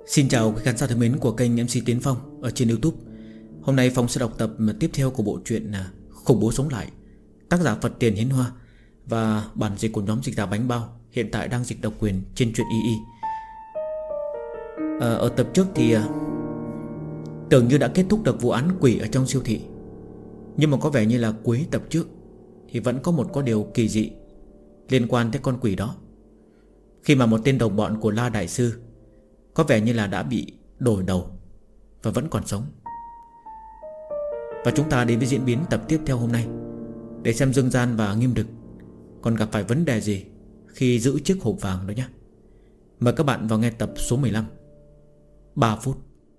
Xin chào quý khán giả thân mến của kênh MC Tiến Phong ở trên YouTube. Hôm nay Phong sẽ đọc tập tiếp theo của bộ truyện Khủng Bố Sống Lại, tác giả Phật Tiền Hiến Hoa, và bản dịch của nhóm dịch giả Bánh Bao hiện tại đang dịch độc quyền trên truyện YY. Ở tập trước thì tưởng như đã kết thúc được vụ án quỷ ở trong siêu thị, nhưng mà có vẻ như là cuối tập trước thì vẫn có điều kỳ dị liên quan tới con quỷ đó. Khi mà một tên đồng bọn của La Đại Sư có vẻ như là đã bị đổi đầu và vẫn còn sống. Và chúng ta đến với diễn biến tập tiếp theo hôm nay, để xem Dương Gian và Nghiêm Đực còn gặp phải vấn đề gì khi giữ chiếc hộp vàng đó nhé. Mời các bạn vào nghe tập số 15, 3 phút.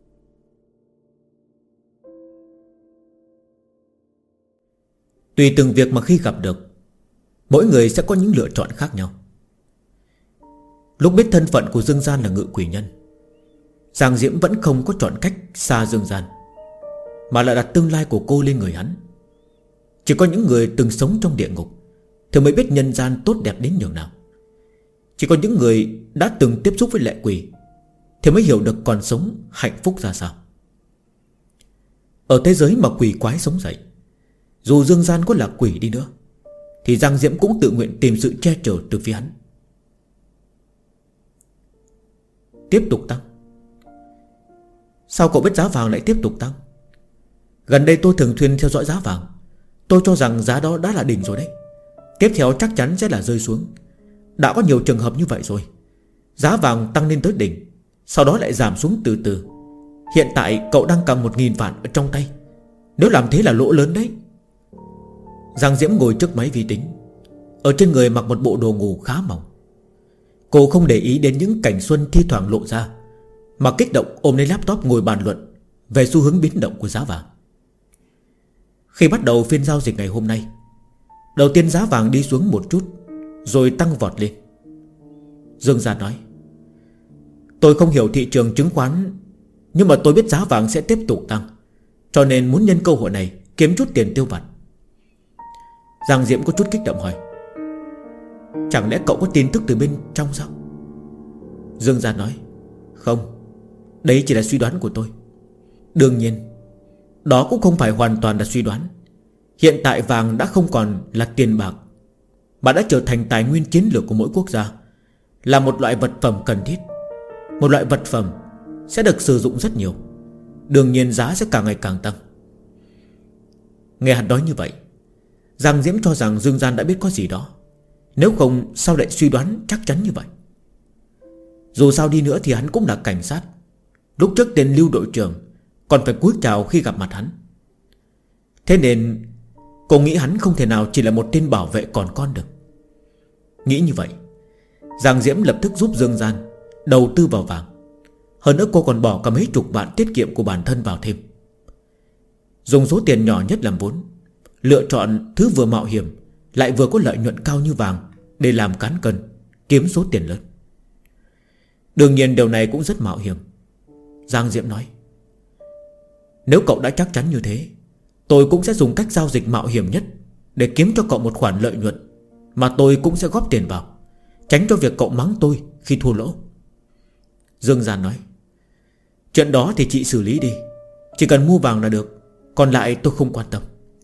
Tùy từng việc mà khi gặp được, mỗi người sẽ có những lựa chọn khác nhau. Lúc biết thân phận của Dương Gian là ngự quỷ nhân, Giang Diễm vẫn không có chọn cách xa Dương Gian, mà lại đặt tương lai của cô lên người hắn. Chỉ có những người từng sống trong địa ngục thì mới biết nhân gian tốt đẹp đến nhường nào. Chỉ có những người đã từng tiếp xúc với lệ quỷ thì mới hiểu được còn sống hạnh phúc ra sao. Ở thế giới mà quỷ quái sống dậy, dù Dương Gian có là quỷ đi nữa thì Giang Diễm cũng tự nguyện tìm sự che chở từ phía hắn. Tiếp tục tăng. Sao cậu biết giá vàng lại tiếp tục tăng? Gần đây tôi thường xuyên theo dõi giá vàng. Tôi cho rằng giá đó đã là đỉnh rồi đấy. Tiếp theo chắc chắn sẽ là rơi xuống. Đã có nhiều trường hợp như vậy rồi. Giá vàng tăng lên tới đỉnh, sau đó lại giảm xuống từ từ. Hiện tại cậu đang cầm 1.000 vạn ở trong tay. Nếu làm thế là lỗ lớn đấy. Giang Diễm ngồi trước máy vi tính, ở trên người mặc một bộ đồ ngủ khá mỏng. Cô không để ý đến những cảnh xuân thi thoảng lộ ra, mà kích động ôm lấy laptop ngồi bàn luận về xu hướng biến động của giá vàng. Khi bắt đầu phiên giao dịch ngày hôm nay, đầu tiên giá vàng đi xuống một chút, rồi tăng vọt lên. Dương Gia nói: tôi không hiểu thị trường chứng khoán, nhưng mà tôi biết giá vàng sẽ tiếp tục tăng, cho nên muốn nhân cơ hội này kiếm chút tiền tiêu vặt. Giang Diễm có chút kích động hỏi: chẳng lẽ cậu có tin tức từ bên trong sao? Dương Gia nói: không, đấy chỉ là suy đoán của tôi. Đương nhiên, đó cũng không phải hoàn toàn là suy đoán. Hiện tại vàng đã không còn là tiền bạc, mà đã trở thành tài nguyên chiến lược của mỗi quốc gia, là một loại vật phẩm cần thiết. Một loại vật phẩm sẽ được sử dụng rất nhiều, đương nhiên giá sẽ càng ngày càng tăng. Nghe hắn nói như vậy, Giang Diễm cho rằng Dương Gian đã biết có gì đó. Nếu không sao lại suy đoán chắc chắn như vậy? Dù sao đi nữa thì hắn cũng là cảnh sát. Lúc trước tên Lưu đội trưởng còn phải cúi chào khi gặp mặt hắn. Thế nên cô nghĩ hắn không thể nào chỉ là một tên bảo vệ còn con được. Nghĩ như vậy, Giang Diễm lập tức giúp Dương Gian đầu tư vào vàng. Hơn nữa cô còn bỏ cả mấy chục vạn tiết kiệm của bản thân vào thêm, dùng số tiền nhỏ nhất làm vốn, lựa chọn thứ vừa mạo hiểm lại vừa có lợi nhuận cao như vàng để làm cán cân, kiếm số tiền lớn. Đương nhiên điều này cũng rất mạo hiểm. Giang Diễm nói: nếu cậu đã chắc chắn như thế, tôi cũng sẽ dùng cách giao dịch mạo hiểm nhất để kiếm cho cậu một khoản lợi nhuận, mà tôi cũng sẽ góp tiền vào, tránh cho việc cậu mắng tôi khi thua lỗ. Dương Gian nói: chuyện đó thì chị xử lý đi, chỉ cần mua vàng là được, còn lại tôi không quan tâm.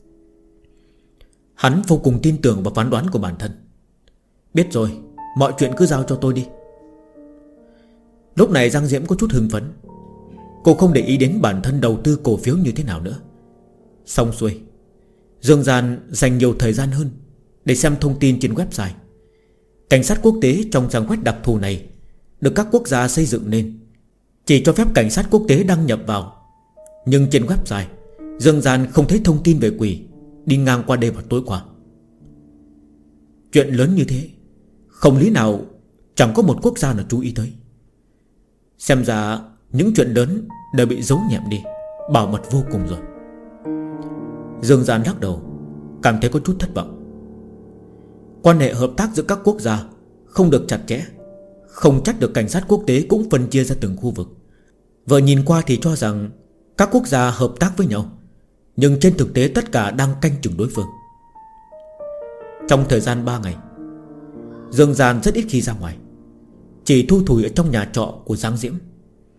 Hắn vô cùng tin tưởng vào phán đoán của bản thân. Biết rồi, mọi chuyện cứ giao cho tôi đi. Lúc này Giang Diễm có chút hưng phấn. Cô không để ý đến bản thân đầu tư cổ phiếu như thế nào nữa. Xong xuôi, Dương Gian dành nhiều thời gian hơn để xem thông tin trên website. Cảnh sát quốc tế trong trang web đặc thù này được các quốc gia xây dựng nên, chỉ cho phép cảnh sát quốc tế đăng nhập vào. Nhưng trên website, Dương Gian không thấy thông tin về quỷ đi ngang qua đêm vào tối qua. Chuyện lớn như thế, không lý nào chẳng có một quốc gia nào chú ý tới. Xem ra những chuyện lớn đều bị giấu nhẹm đi, bảo mật vô cùng rồi. Dương Gian lắc đầu, cảm thấy có chút thất vọng. Quan hệ hợp tác giữa các quốc gia không được chặt chẽ, không trách được cảnh sát quốc tế cũng phân chia ra từng khu vực. Vừa nhìn qua thì cho rằng các quốc gia hợp tác với nhau, nhưng trên thực tế tất cả đang canh chừng đối phương. Trong thời gian 3 ngày, Dương Gian rất ít khi ra ngoài, chỉ thui thủi ở trong nhà trọ của Giang Diễm.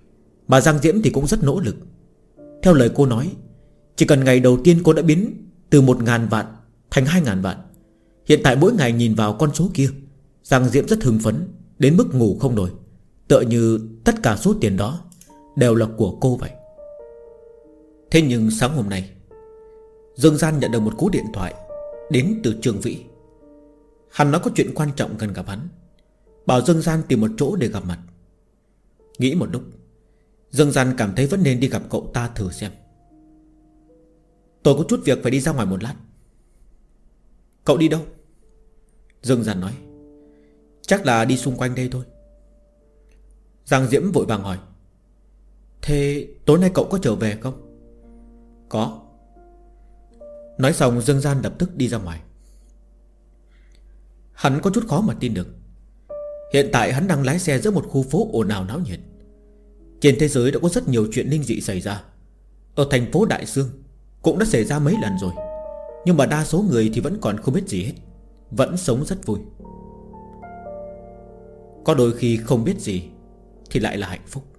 Mà Giang Diễm thì cũng rất nỗ lực. Theo lời cô nói, chỉ cần ngày đầu tiên cô đã biến từ 1.000 vạn thành 2.000 vạn. Hiện tại mỗi ngày nhìn vào con số kia, Giang Diễm rất hưng phấn đến mức ngủ không nổi, tựa như tất cả số tiền đó đều là của cô vậy. Thế nhưng sáng hôm nay, Dương Gian nhận được một cú điện thoại đến từ Trương Vĩ. Hắn nói có chuyện quan trọng cần gặp hắn, bảo Dương Gian tìm một chỗ để gặp mặt. Nghĩ một lúc, Dương Gian cảm thấy vẫn nên đi gặp cậu ta thử xem. Tôi có chút việc phải đi ra ngoài một lát. Cậu đi đâu? Dương Gian nói. Chắc là đi xung quanh đây thôi. Giang Diễm vội vàng hỏi. Thế tối nay cậu có trở về không? Có. Nói xong Dương Gian lập tức đi ra ngoài. Hắn có chút khó mà tin được. Hiện tại hắn đang lái xe giữa một khu phố ồn ào náo nhiệt. Trên thế giới đã có rất nhiều chuyện linh dị xảy ra. Ở thành phố Đại Sương cũng đã xảy ra mấy lần rồi, nhưng mà đa số người thì vẫn còn không biết gì hết, vẫn sống rất vui. Có đôi khi không biết gì thì lại là hạnh phúc.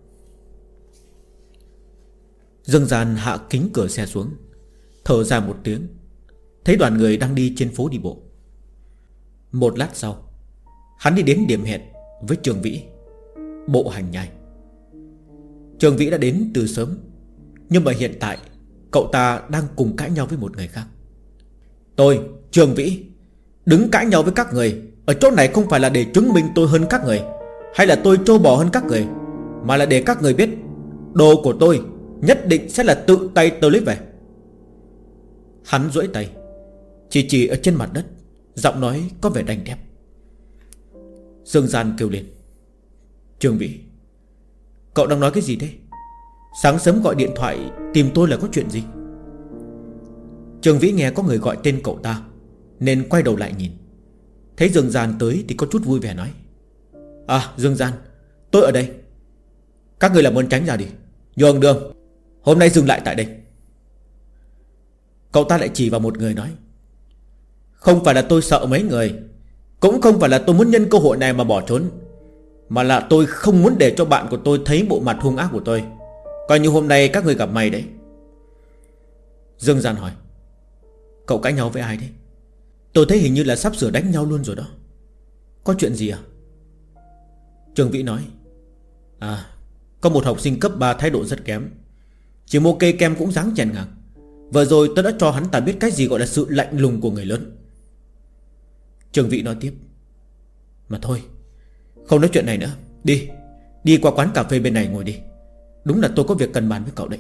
Dương Gian hạ kính cửa xe xuống, thở ra một tiếng, thấy đoàn người đang đi trên phố đi bộ. Một lát sau, hắn đi đến điểm hẹn với Trường Vĩ, Bộ Hành Nhai. Trường Vĩ đã đến từ sớm, nhưng mà hiện tại cậu ta đang cùng cãi nhau với một người khác. Tôi, Trường Vĩ, đứng cãi nhau với các người ở chỗ này không phải là để chứng minh tôi hơn các người, hay là tôi trâu bò hơn các người, mà là để các người biết đồ của tôi nhất định sẽ là tự tay tôi lấy về. Hắn duỗi tay chỉ ở trên mặt đất, giọng nói có vẻ đanh thép. Dương Gian kêu lên. Trường Vĩ, cậu đang nói cái gì thế? Sáng sớm gọi điện thoại tìm tôi là có chuyện gì? Trường Vĩ nghe có người gọi tên cậu ta nên quay đầu lại nhìn. Thấy Dương Gian tới thì có chút vui vẻ nói. À, Dương Gian, tôi ở đây. Các người làm ơn tránh ra đi, nhường đường, hôm nay dừng lại tại đây. Cậu ta lại chỉ vào một người nói. Không phải là tôi sợ mấy người, cũng không phải là tôi muốn nhân cơ hội này mà bỏ trốn, mà là tôi không muốn để cho bạn của tôi thấy bộ mặt hung ác của tôi. Coi như hôm nay các người gặp mày đấy. Dương Gian hỏi. Cậu cãi nhau với ai đấy? Tôi thấy hình như là sắp sửa đánh nhau luôn rồi đó. Có chuyện gì à? Trường Vĩ nói. À, có một học sinh cấp 3 thái độ rất kém, chỉ mua cây kem cũng dáng chèn ngang. Vừa rồi tôi đã cho hắn ta biết cái gì gọi là sự lạnh lùng của người lớn. Trường Vĩ nói tiếp. Mà thôi, không nói chuyện này nữa. Đi qua quán cà phê bên này ngồi đi. Đúng là tôi có việc cần bàn với cậu đấy.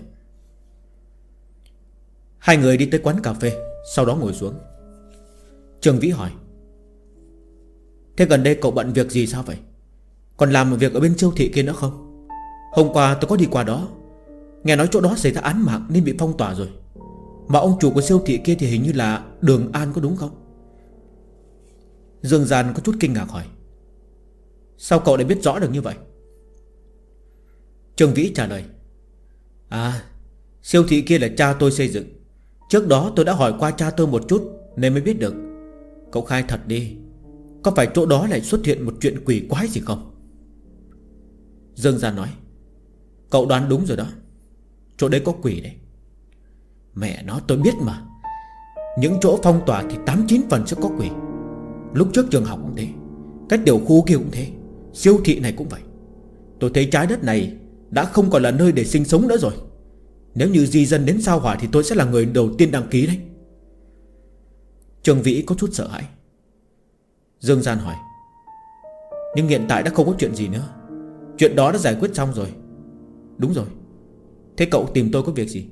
Hai người đi tới quán cà phê, sau đó ngồi xuống. Trường Vĩ hỏi. Thế gần đây cậu bận việc gì sao vậy? Còn làm một việc ở bên siêu thị kia nữa không? Hôm qua tôi có đi qua đó, nghe nói chỗ đó xảy ra án mạng nên bị phong tỏa rồi. Mà ông chủ của siêu thị kia thì hình như là Đường An, có đúng không? Dương Gian có chút kinh ngạc hỏi. Sao cậu lại biết rõ được như vậy? Trường Vĩ trả lời. À, siêu thị kia là cha tôi xây dựng. Trước đó tôi đã hỏi qua cha tôi một chút nên mới biết được. Cậu khai thật đi, có phải chỗ đó lại xuất hiện một chuyện quỷ quái gì không? Dương Gian nói. Cậu đoán đúng rồi đó, chỗ đấy có quỷ đấy. Mẹ nó, tôi biết mà. Những chỗ phong tỏa thì 8-9 phần sẽ có quỷ. Lúc trước trường học cũng thế, cái tiểu khu kia cũng thế, siêu thị này cũng vậy. Tôi thấy trái đất này đã không còn là nơi để sinh sống nữa rồi. Nếu như di dân đến sao Hỏa thì tôi sẽ là người đầu tiên đăng ký đấy. Trường Vĩ có chút sợ hãi. Dương Gian hỏi. Nhưng hiện tại đã không có chuyện gì nữa, chuyện đó đã giải quyết xong rồi. Đúng rồi. Thế cậu tìm tôi có việc gì?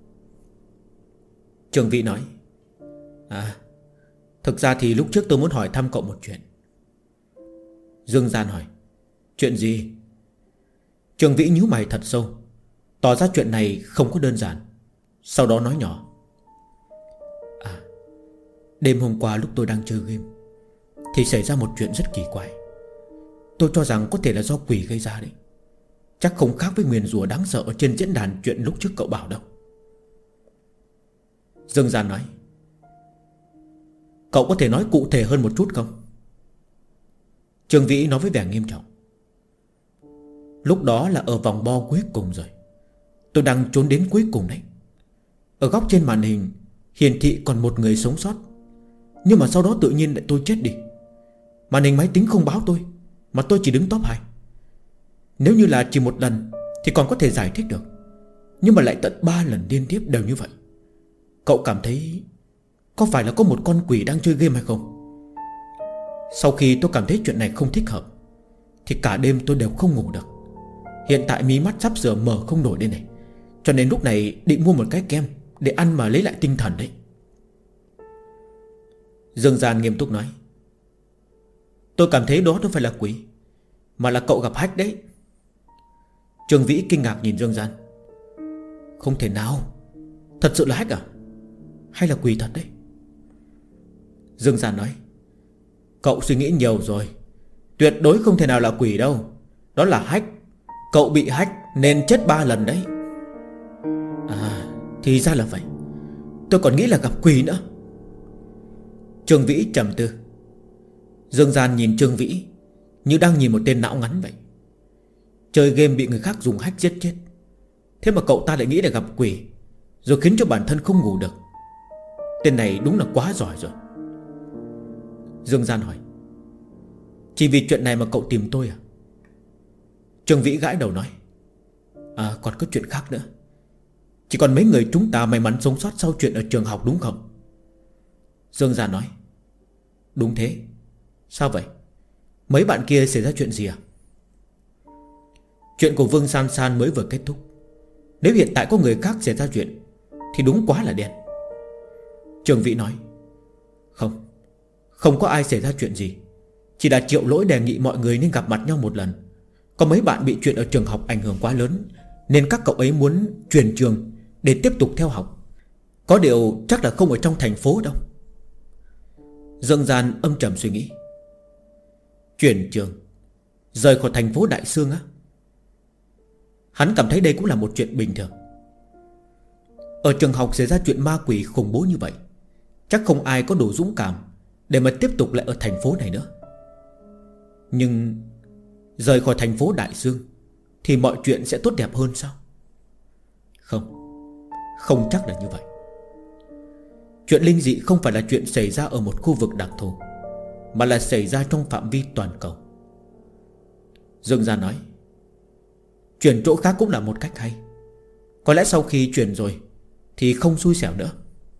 Trường Vĩ nói. À, thực ra thì lúc trước tôi muốn hỏi thăm cậu một chuyện. Dương Gian hỏi. Chuyện gì? Trường Vĩ nhíu mày thật sâu, tỏ ra chuyện này không có đơn giản. Sau đó nói nhỏ. À, đêm hôm qua lúc tôi đang chơi game thì xảy ra một chuyện rất kỳ quái. Tôi cho rằng có thể là do quỷ gây ra đấy. Chắc không khác với nguyền rủa đáng sợ ở trên diễn đàn chuyện lúc trước cậu bảo đâu. Dương Gian nói. Cậu có thể nói cụ thể hơn một chút không? Trường Vĩ nói với vẻ nghiêm trọng. Lúc đó là ở vòng bo cuối cùng rồi. Tôi đang trốn đến cuối cùng đấy. Ở góc trên màn hình hiển thị còn một người sống sót, nhưng mà sau đó tự nhiên lại tôi chết đi. Màn hình máy tính không báo tôi, mà tôi chỉ đứng top 2. Nếu như là chỉ một lần thì còn có thể giải thích được, nhưng mà lại tận 3 lần liên tiếp đều như vậy. Cậu cảm thấy có phải là có một con quỷ đang chơi game hay không? Sau khi tôi cảm thấy chuyện này không thích hợp thì cả đêm tôi đều không ngủ được. Hiện tại mí mắt sắp sửa mở không nổi đây này, cho nên lúc này định mua một cái kem để ăn mà lấy lại tinh thần đấy. Dương Gian nghiêm túc nói: tôi cảm thấy đó không phải là quỷ, mà là cậu gặp hack đấy. Trương Vĩ kinh ngạc nhìn Dương Gian: không thể nào, thật sự là hack à? Hay là quỷ thật đấy? Dương Gian nói: cậu suy nghĩ nhiều rồi, tuyệt đối không thể nào là quỷ đâu. Đó là hack. Cậu bị hack nên chết 3 lần đấy. À, thì ra là vậy. Tôi còn nghĩ là gặp quỷ nữa. Trương Vĩ trầm tư. Dương Gian nhìn Trương Vĩ như đang nhìn một tên não ngắn vậy. Chơi game bị người khác dùng hack giết chết, thế mà cậu ta lại nghĩ là gặp quỷ, rồi khiến cho bản thân không ngủ được. Tên này đúng là quá giỏi rồi. Dương Gian hỏi: chỉ vì chuyện này mà cậu tìm tôi à? Trương Vĩ gãi đầu nói: à, còn có chuyện khác nữa. Chỉ còn mấy người chúng ta may mắn sống sót sau chuyện ở trường học đúng không? Dương Gian nói: đúng thế. Sao vậy? Mấy bạn kia xảy ra chuyện gì à? Chuyện của Vương San San mới vừa kết thúc. Nếu hiện tại có người khác xảy ra chuyện thì đúng quá là đen. Trương Vĩ nói: Không có ai xảy ra chuyện gì. Chỉ là Triệu Lỗi đề nghị mọi người nên gặp mặt nhau một lần. Có mấy bạn bị chuyện ở trường học ảnh hưởng quá lớn, nên các cậu ấy muốn chuyển trường để tiếp tục theo học. Có điều chắc là không ở trong thành phố đâu. Dương Gian âm trầm suy nghĩ. Chuyển trường, rời khỏi thành phố Đại Sương á? Hắn cảm thấy đây cũng là một chuyện bình thường. Ở trường học xảy ra chuyện ma quỷ khủng bố như vậy, chắc không ai có đủ dũng cảm để mà tiếp tục lại ở thành phố này nữa. Nhưng rời khỏi thành phố Đại Dương thì mọi chuyện sẽ tốt đẹp hơn sao? Không chắc là như vậy. Chuyện linh dị không phải là chuyện xảy ra ở một khu vực đặc thù, mà là xảy ra trong phạm vi toàn cầu. Dương Gia nói: chuyển chỗ khác cũng là một cách hay. Có lẽ sau khi chuyển rồi thì không xui xẻo nữa.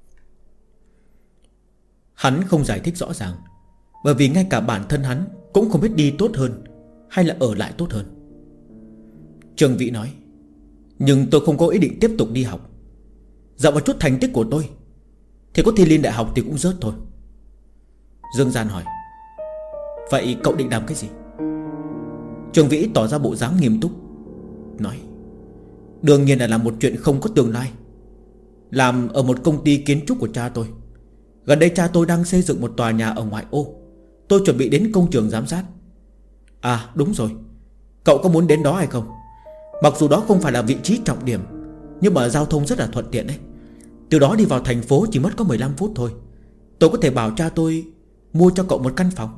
Hắn không giải thích rõ ràng, bởi vì ngay cả bản thân hắn cũng không biết đi tốt hơn hay là ở lại tốt hơn. Trương Vĩ nói: nhưng tôi không có ý định tiếp tục đi học. Dạo một chút thành tích của tôi thì có thi lên đại học thì cũng rớt thôi. Dương Gian hỏi: vậy cậu định làm cái gì? Trương Vĩ tỏ ra bộ dáng nghiêm túc, nói: đương nhiên là làm một chuyện không có tương lai. Làm ở một công ty kiến trúc của cha tôi. Gần đây cha tôi đang xây dựng một tòa nhà ở ngoại ô. Tôi chuẩn bị đến công trường giám sát. À đúng rồi, cậu có muốn đến đó hay không? Mặc dù đó không phải là vị trí trọng điểm, nhưng mà giao thông rất là thuận tiện đấy. Từ đó đi vào thành phố chỉ mất có 15 phút thôi. Tôi có thể bảo cha tôi mua cho cậu một căn phòng.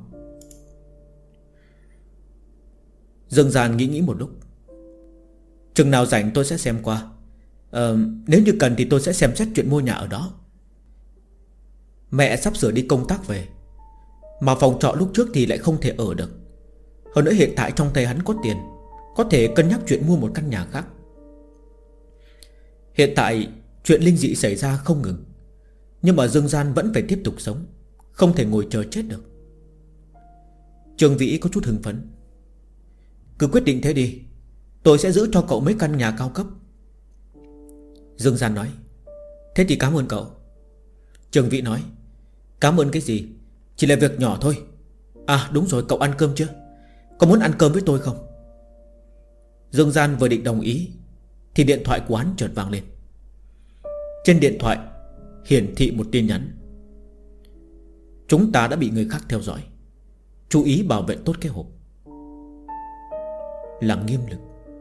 Dương Gian nghĩ một lúc. Chừng nào rảnh tôi sẽ xem qua. Nếu như cần thì tôi sẽ xem xét chuyện mua nhà ở đó. Mẹ sắp sửa đi công tác về, mà phòng trọ lúc trước thì lại không thể ở được. Hơn nữa hiện tại trong tay hắn có tiền, có thể cân nhắc chuyện mua một căn nhà khác. Hiện tại chuyện linh dị xảy ra không ngừng, nhưng mà Dương Gian vẫn phải tiếp tục sống, không thể ngồi chờ chết được. Trương Vĩ có chút hưng phấn. Cứ quyết định thế đi, tôi sẽ giữ cho cậu mấy căn nhà cao cấp. Dương Gian nói: thế thì cảm ơn cậu. Trương Vĩ nói: cảm ơn cái gì, chỉ là việc nhỏ thôi. À đúng rồi, cậu ăn cơm chưa? Có muốn ăn cơm với tôi không? Dương Gian vừa định đồng ý thì điện thoại của hắn chợt vang lên. Trên điện thoại hiển thị một tin nhắn: chúng ta đã bị người khác theo dõi, chú ý bảo vệ tốt cái hộp. Là Nghiêm Lực.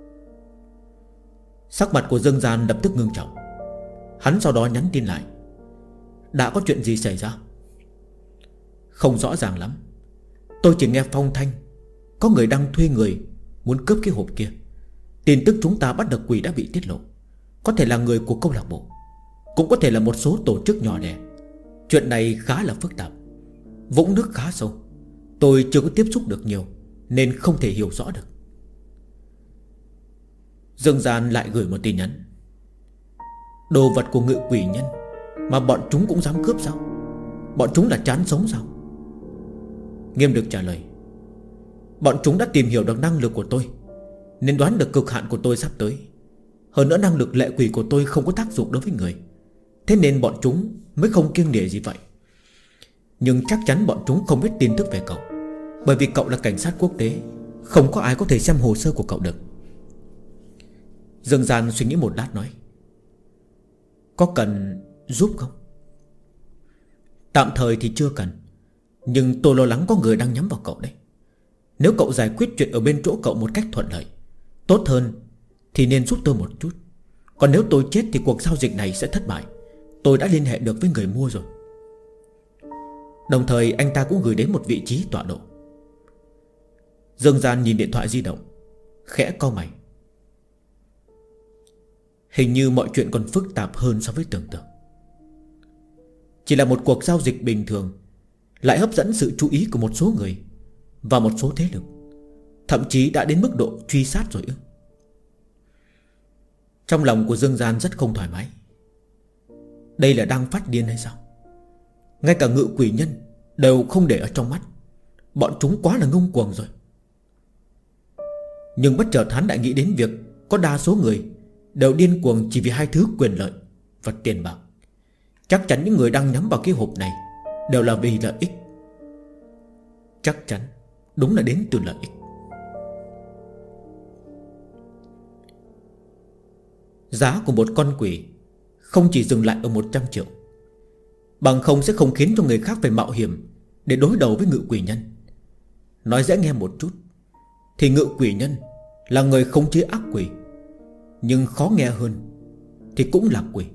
Sắc mặt của Dương Gian lập tức ngưng trọng. Hắn sau đó nhắn tin lại: đã có chuyện gì xảy ra? Không rõ ràng lắm. Tôi chỉ nghe phong thanh có người đang thuê người muốn cướp cái hộp kia. Tin tức chúng ta bắt được quỷ đã bị tiết lộ. Có thể là người của câu lạc bộ, cũng có thể là một số tổ chức nhỏ lẻ. Chuyện này khá là phức tạp, vũng nước khá sâu. Tôi chưa có tiếp xúc được nhiều nên không thể hiểu rõ được. Dương Gian lại gửi một tin nhắn: đồ vật của ngự quỷ nhân mà bọn chúng cũng dám cướp sao? Bọn chúng là chán sống sao? Nghiêm Đực trả lời: bọn chúng đã tìm hiểu được năng lực của tôi, nên đoán được cực hạn của tôi sắp tới. Hơn nữa năng lực lệ quỷ của tôi không có tác dụng đối với người, thế nên bọn chúng mới không kiêng nể gì vậy. Nhưng chắc chắn bọn chúng không biết tin tức về cậu, bởi vì cậu là cảnh sát quốc tế, không có ai có thể xem hồ sơ của cậu được. Dương Gian suy nghĩ một lát nói: có cần giúp không? Tạm thời thì chưa cần, nhưng tôi lo lắng có người đang nhắm vào cậu đấy. Nếu cậu giải quyết chuyện ở bên chỗ cậu một cách thuận lợi, tốt hơn thì nên giúp tôi một chút. Còn nếu tôi chết thì cuộc giao dịch này sẽ thất bại. Tôi đã liên hệ được với người mua rồi. Đồng thời anh ta cũng gửi đến một vị trí tọa độ. Dương Gian nhìn điện thoại di động, khẽ cau mày. Hình như mọi chuyện còn phức tạp hơn so với tưởng tượng. Chỉ là một cuộc giao dịch bình thường lại hấp dẫn sự chú ý của một số người và một số thế lực, thậm chí đã đến mức độ truy sát rồi ư? Trong lòng của Dương Gian rất không thoải mái. Đây là đang phát điên hay sao? Ngay cả ngự quỷ nhân đều không để ở trong mắt. Bọn chúng quá là ngông cuồng rồi. Nhưng bất chợt hắn lại nghĩ đến việc có đa số người đều điên cuồng chỉ vì hai thứ quyền lợi và tiền bạc. Chắc chắn những người đang nhắm vào cái hộp này đều là vì lợi ích. Chắc chắn đúng là đến từ lợi ích. Giá của một con quỷ không chỉ dừng lại ở 100 triệu, bằng không sẽ không khiến cho người khác phải mạo hiểm để đối đầu với ngự quỷ nhân. Nói dễ nghe một chút thì ngự quỷ nhân là người khống chế ác quỷ, nhưng khó nghe hơn thì cũng là quỷ.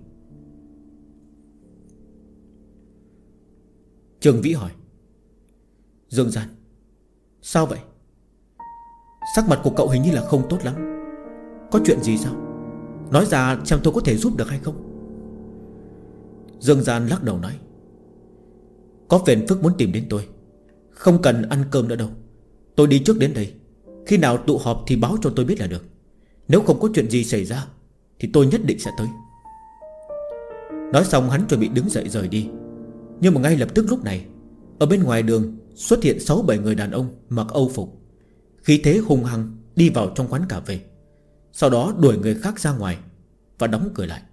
Trường Vĩ hỏi: Dương Gian, sao vậy? Sắc mặt của cậu hình như là không tốt lắm. Có chuyện gì sao? Nói ra xem tôi có thể giúp được hay không. Dương Gian lắc đầu nói: có phiền phức muốn tìm đến tôi. Không cần ăn cơm nữa đâu, tôi đi trước đến đây. Khi nào tụ họp thì báo cho tôi biết là được. Nếu không có chuyện gì xảy ra thì tôi nhất định sẽ tới. Nói xong hắn chuẩn bị đứng dậy rời đi. Nhưng mà ngay lập tức lúc này, ở bên ngoài đường xuất hiện 6-7 người đàn ông mặc âu phục, khí thế hung hăng đi vào trong quán cà phê. Sau đó đuổi người khác ra ngoài và đóng cửa lại.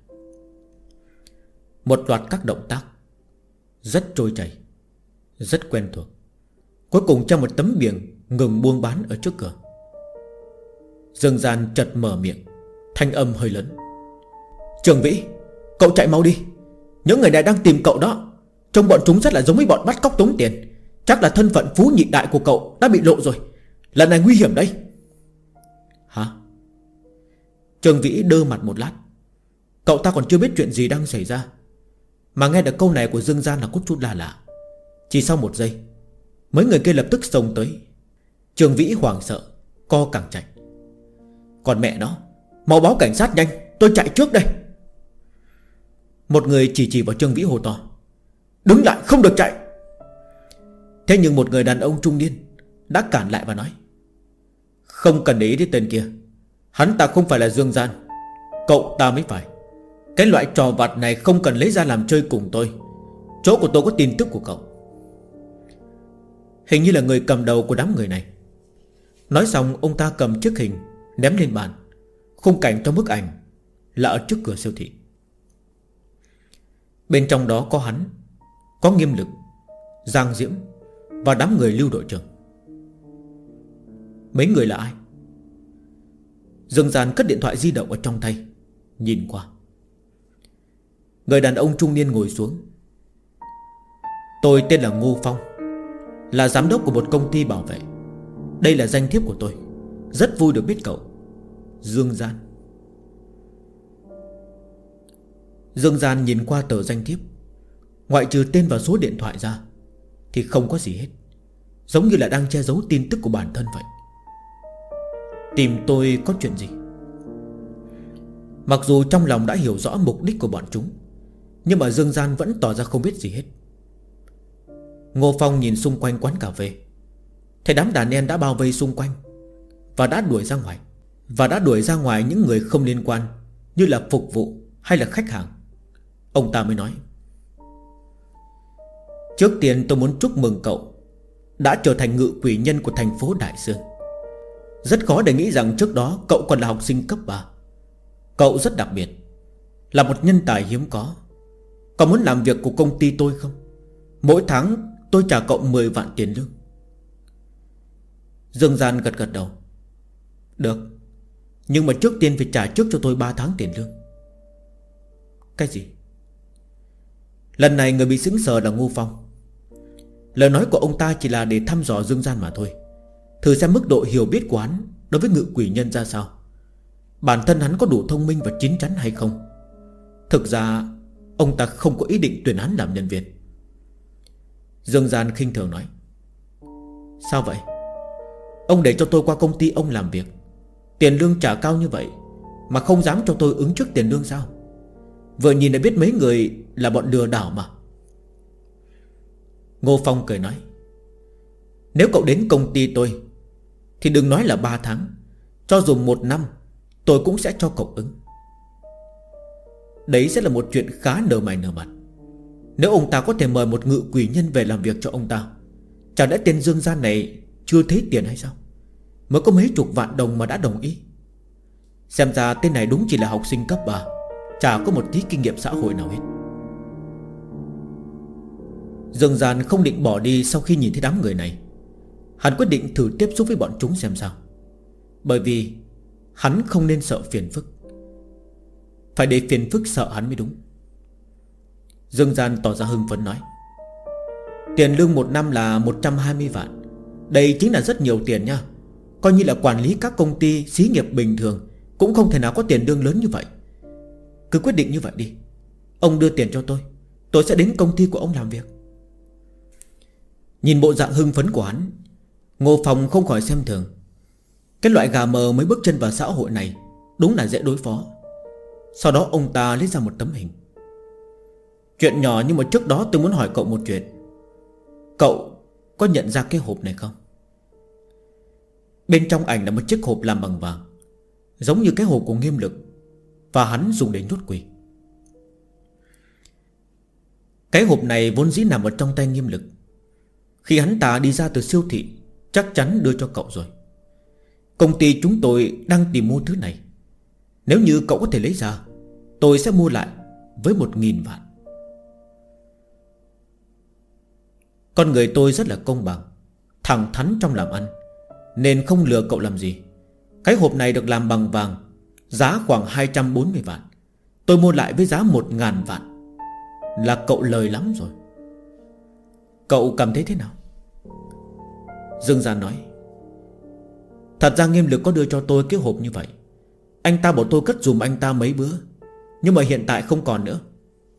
Một loạt các động tác rất trôi chảy, rất quen thuộc. Cuối cùng trong một tấm biển ngừng buôn bán ở trước cửa, Dương Gian chợt mở miệng, thanh âm hơi lớn: Trường Vĩ, cậu chạy mau đi. Những người này đang tìm cậu đó. Trông bọn chúng rất là giống với bọn bắt cóc tống tiền. Chắc là thân phận phú nhị đại của cậu đã bị lộ rồi. Lần này nguy hiểm đấy. Hả? Trường Vĩ đơ mặt một lát. Cậu ta còn chưa biết chuyện gì đang xảy ra, mà nghe được câu này của Dương Gian là có chút lạ lạ. Chỉ sau một giây, mấy người kia lập tức xông tới. Trường Vĩ hoảng sợ, co cẳng chạy. Còn mẹ nó, mau báo cảnh sát nhanh, tôi chạy trước đây. Một người chỉ vào Trương Vĩ hô to: Đứng lại, không được chạy. Thế nhưng một người đàn ông trung niên đã cản lại và nói: Không cần để ý đến tên kia. Hắn ta không phải là Dương Gian, cậu ta mới phải. Cái loại trò vặt này không cần lấy ra làm chơi cùng tôi. Chỗ của tôi có tin tức của cậu. Hình như là người cầm đầu của đám người này. Nói xong ông ta cầm chiếc hình ném lên bàn. Khung cảnh trong bức ảnh là ở trước cửa siêu thị. Bên trong đó có hắn, có Nghiêm Lực, Giang Diễm và đám người Lưu đội trưởng. Mấy người là ai? Dương Gian cất điện thoại di động ở trong tay, nhìn qua. Người đàn ông trung niên ngồi xuống. Tôi tên là Ngô Phong, là giám đốc của một công ty bảo vệ. Đây là danh thiếp của tôi. Rất vui được biết cậu, Dương Gian. Dương Gian nhìn qua tờ danh thiếp, ngoại trừ tên và số điện thoại ra thì không có gì hết, giống như là đang che giấu tin tức của bản thân vậy. Tìm tôi có chuyện gì? Mặc dù trong lòng đã hiểu rõ mục đích của bọn chúng, nhưng mà Dương Gian vẫn tỏ ra không biết gì hết. Ngô Phong nhìn xung quanh quán cà phê, thấy đám đàn em đã bao vây xung quanh và đã đuổi ra ngoài những người không liên quan, như là phục vụ hay là khách hàng. Ông ta mới nói: trước tiên tôi muốn chúc mừng cậu đã trở thành ngự quỷ nhân của thành phố Đại Dương. Rất khó để nghĩ rằng trước đó cậu còn là học sinh cấp 3. Cậu rất đặc biệt, là một nhân tài hiếm có. Cậu muốn làm việc của công ty tôi không? Mỗi tháng tôi trả cậu 10 vạn tiền lương. Dương Gian gật đầu. Được, nhưng mà trước tiên phải trả trước cho tôi 3 tháng tiền lương. Cái gì? Lần này người bị sững sờ là Ngô Phong. Lời nói của ông ta chỉ là để thăm dò Dương Gian mà thôi, thử xem mức độ hiểu biết của hắn đối với ngự quỷ nhân ra sao, bản thân hắn có đủ thông minh và chín chắn hay không. Thực ra ông ta không có ý định tuyển hắn làm nhân viên. Dương Gian khinh thường nói: sao vậy? Ông để cho tôi qua công ty ông làm việc, tiền lương trả cao như vậy mà không dám cho tôi ứng trước tiền lương sao? Vừa nhìn đã biết mấy người là bọn lừa đảo mà. Ngô Phong cười nói: nếu cậu đến công ty tôi thì đừng nói là 3 tháng, cho dù 1 năm tôi cũng sẽ cho cậu ứng. Đấy sẽ là một chuyện khá nở mày nở mặt. Nếu ông ta có thể mời một ngự quỷ nhân về làm việc cho ông ta, chẳng lẽ tên Dương Gian này chưa thấy tiền hay sao? Mới có mấy chục vạn đồng mà đã đồng ý. Xem ra tên này đúng chỉ là học sinh cấp 3, chả có một tí kinh nghiệm xã hội nào hết. Dương Gian không định bỏ đi sau khi nhìn thấy đám người này. Hắn quyết định thử tiếp xúc với bọn chúng xem sao, bởi vì hắn không nên sợ phiền phức, phải để phiền phức sợ hắn mới đúng. Dương Gian tỏ ra hưng phấn nói: tiền lương 1 năm là 120 vạn. Đây chính là rất nhiều tiền nha. Coi như là quản lý các công ty xí nghiệp bình thường cũng không thể nào có tiền lương lớn như vậy. Cứ quyết định như vậy đi. Ông đưa tiền cho tôi sẽ đến công ty của ông làm việc. Nhìn bộ dạng hưng phấn của hắn, Ngô Phong không khỏi xem thường. Cái loại gà mờ mới bước chân vào xã hội này đúng là dễ đối phó. Sau đó ông ta lấy ra một tấm hình. Chuyện nhỏ nhưng mà trước đó tôi muốn hỏi cậu một chuyện. Cậu có nhận ra cái hộp này không? Bên trong ảnh là một chiếc hộp làm bằng vàng, giống như cái hộp của Nghiêm Lực, và hắn dùng để nhốt quỷ. Cái hộp này vốn dĩ nằm ở trong tay Nghiêm Lực. Khi hắn ta đi ra từ siêu thị, chắc chắn đưa cho cậu rồi. Công ty chúng tôi đang tìm mua thứ này. Nếu như cậu có thể lấy ra, tôi sẽ mua lại với 1.000 vạn. Con người tôi rất là công bằng, thẳng thắn trong làm ăn, nên không lừa cậu làm gì. Cái hộp này được làm bằng vàng, giá khoảng 240 vạn. Tôi mua lại với giá 1.000 vạn. Là cậu lời lắm rồi. Cậu cảm thấy thế nào? Dương Gian nói: thật ra Nghiêm Lực có đưa cho tôi cái hộp như vậy. Anh ta bảo tôi cất dùm anh ta mấy bữa, nhưng mà hiện tại không còn nữa.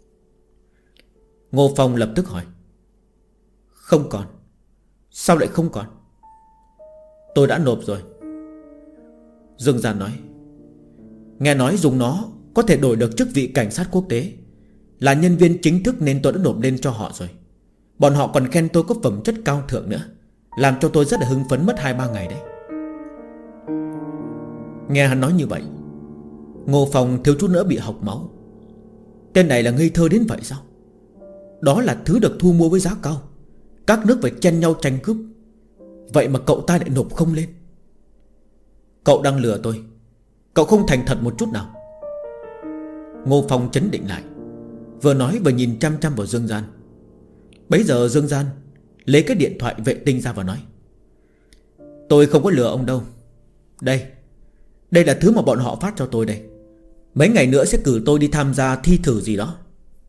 Ngô Phong lập tức hỏi: không còn? Sao lại không còn? Tôi đã nộp rồi. Dương Gian nói: nghe nói dùng nó có thể đổi được chức vị cảnh sát quốc tế, là nhân viên chính thức nên tôi đã nộp lên cho họ rồi. Bọn họ còn khen tôi có phẩm chất cao thượng nữa, làm cho tôi rất là hưng phấn, mất 2-3 ngày đấy. Nghe hắn nói như vậy, Ngô Phong thiếu chút nữa bị học máu. Tên này là ngây thơ đến vậy sao? Đó là thứ được thu mua với giá cao, các nước phải chen nhau tranh cướp, vậy mà cậu ta lại nộp không lên. Cậu đang lừa tôi. Cậu không thành thật một chút nào. Ngô Phong chấn định lại, vừa nói vừa nhìn chăm chăm vào Dương Gian. Bấy giờ Dương Gian lấy cái điện thoại vệ tinh ra và nói: tôi không có lừa ông đâu. Đây là thứ mà bọn họ phát cho tôi đây. Mấy ngày nữa sẽ cử tôi đi tham gia thi thử gì đó.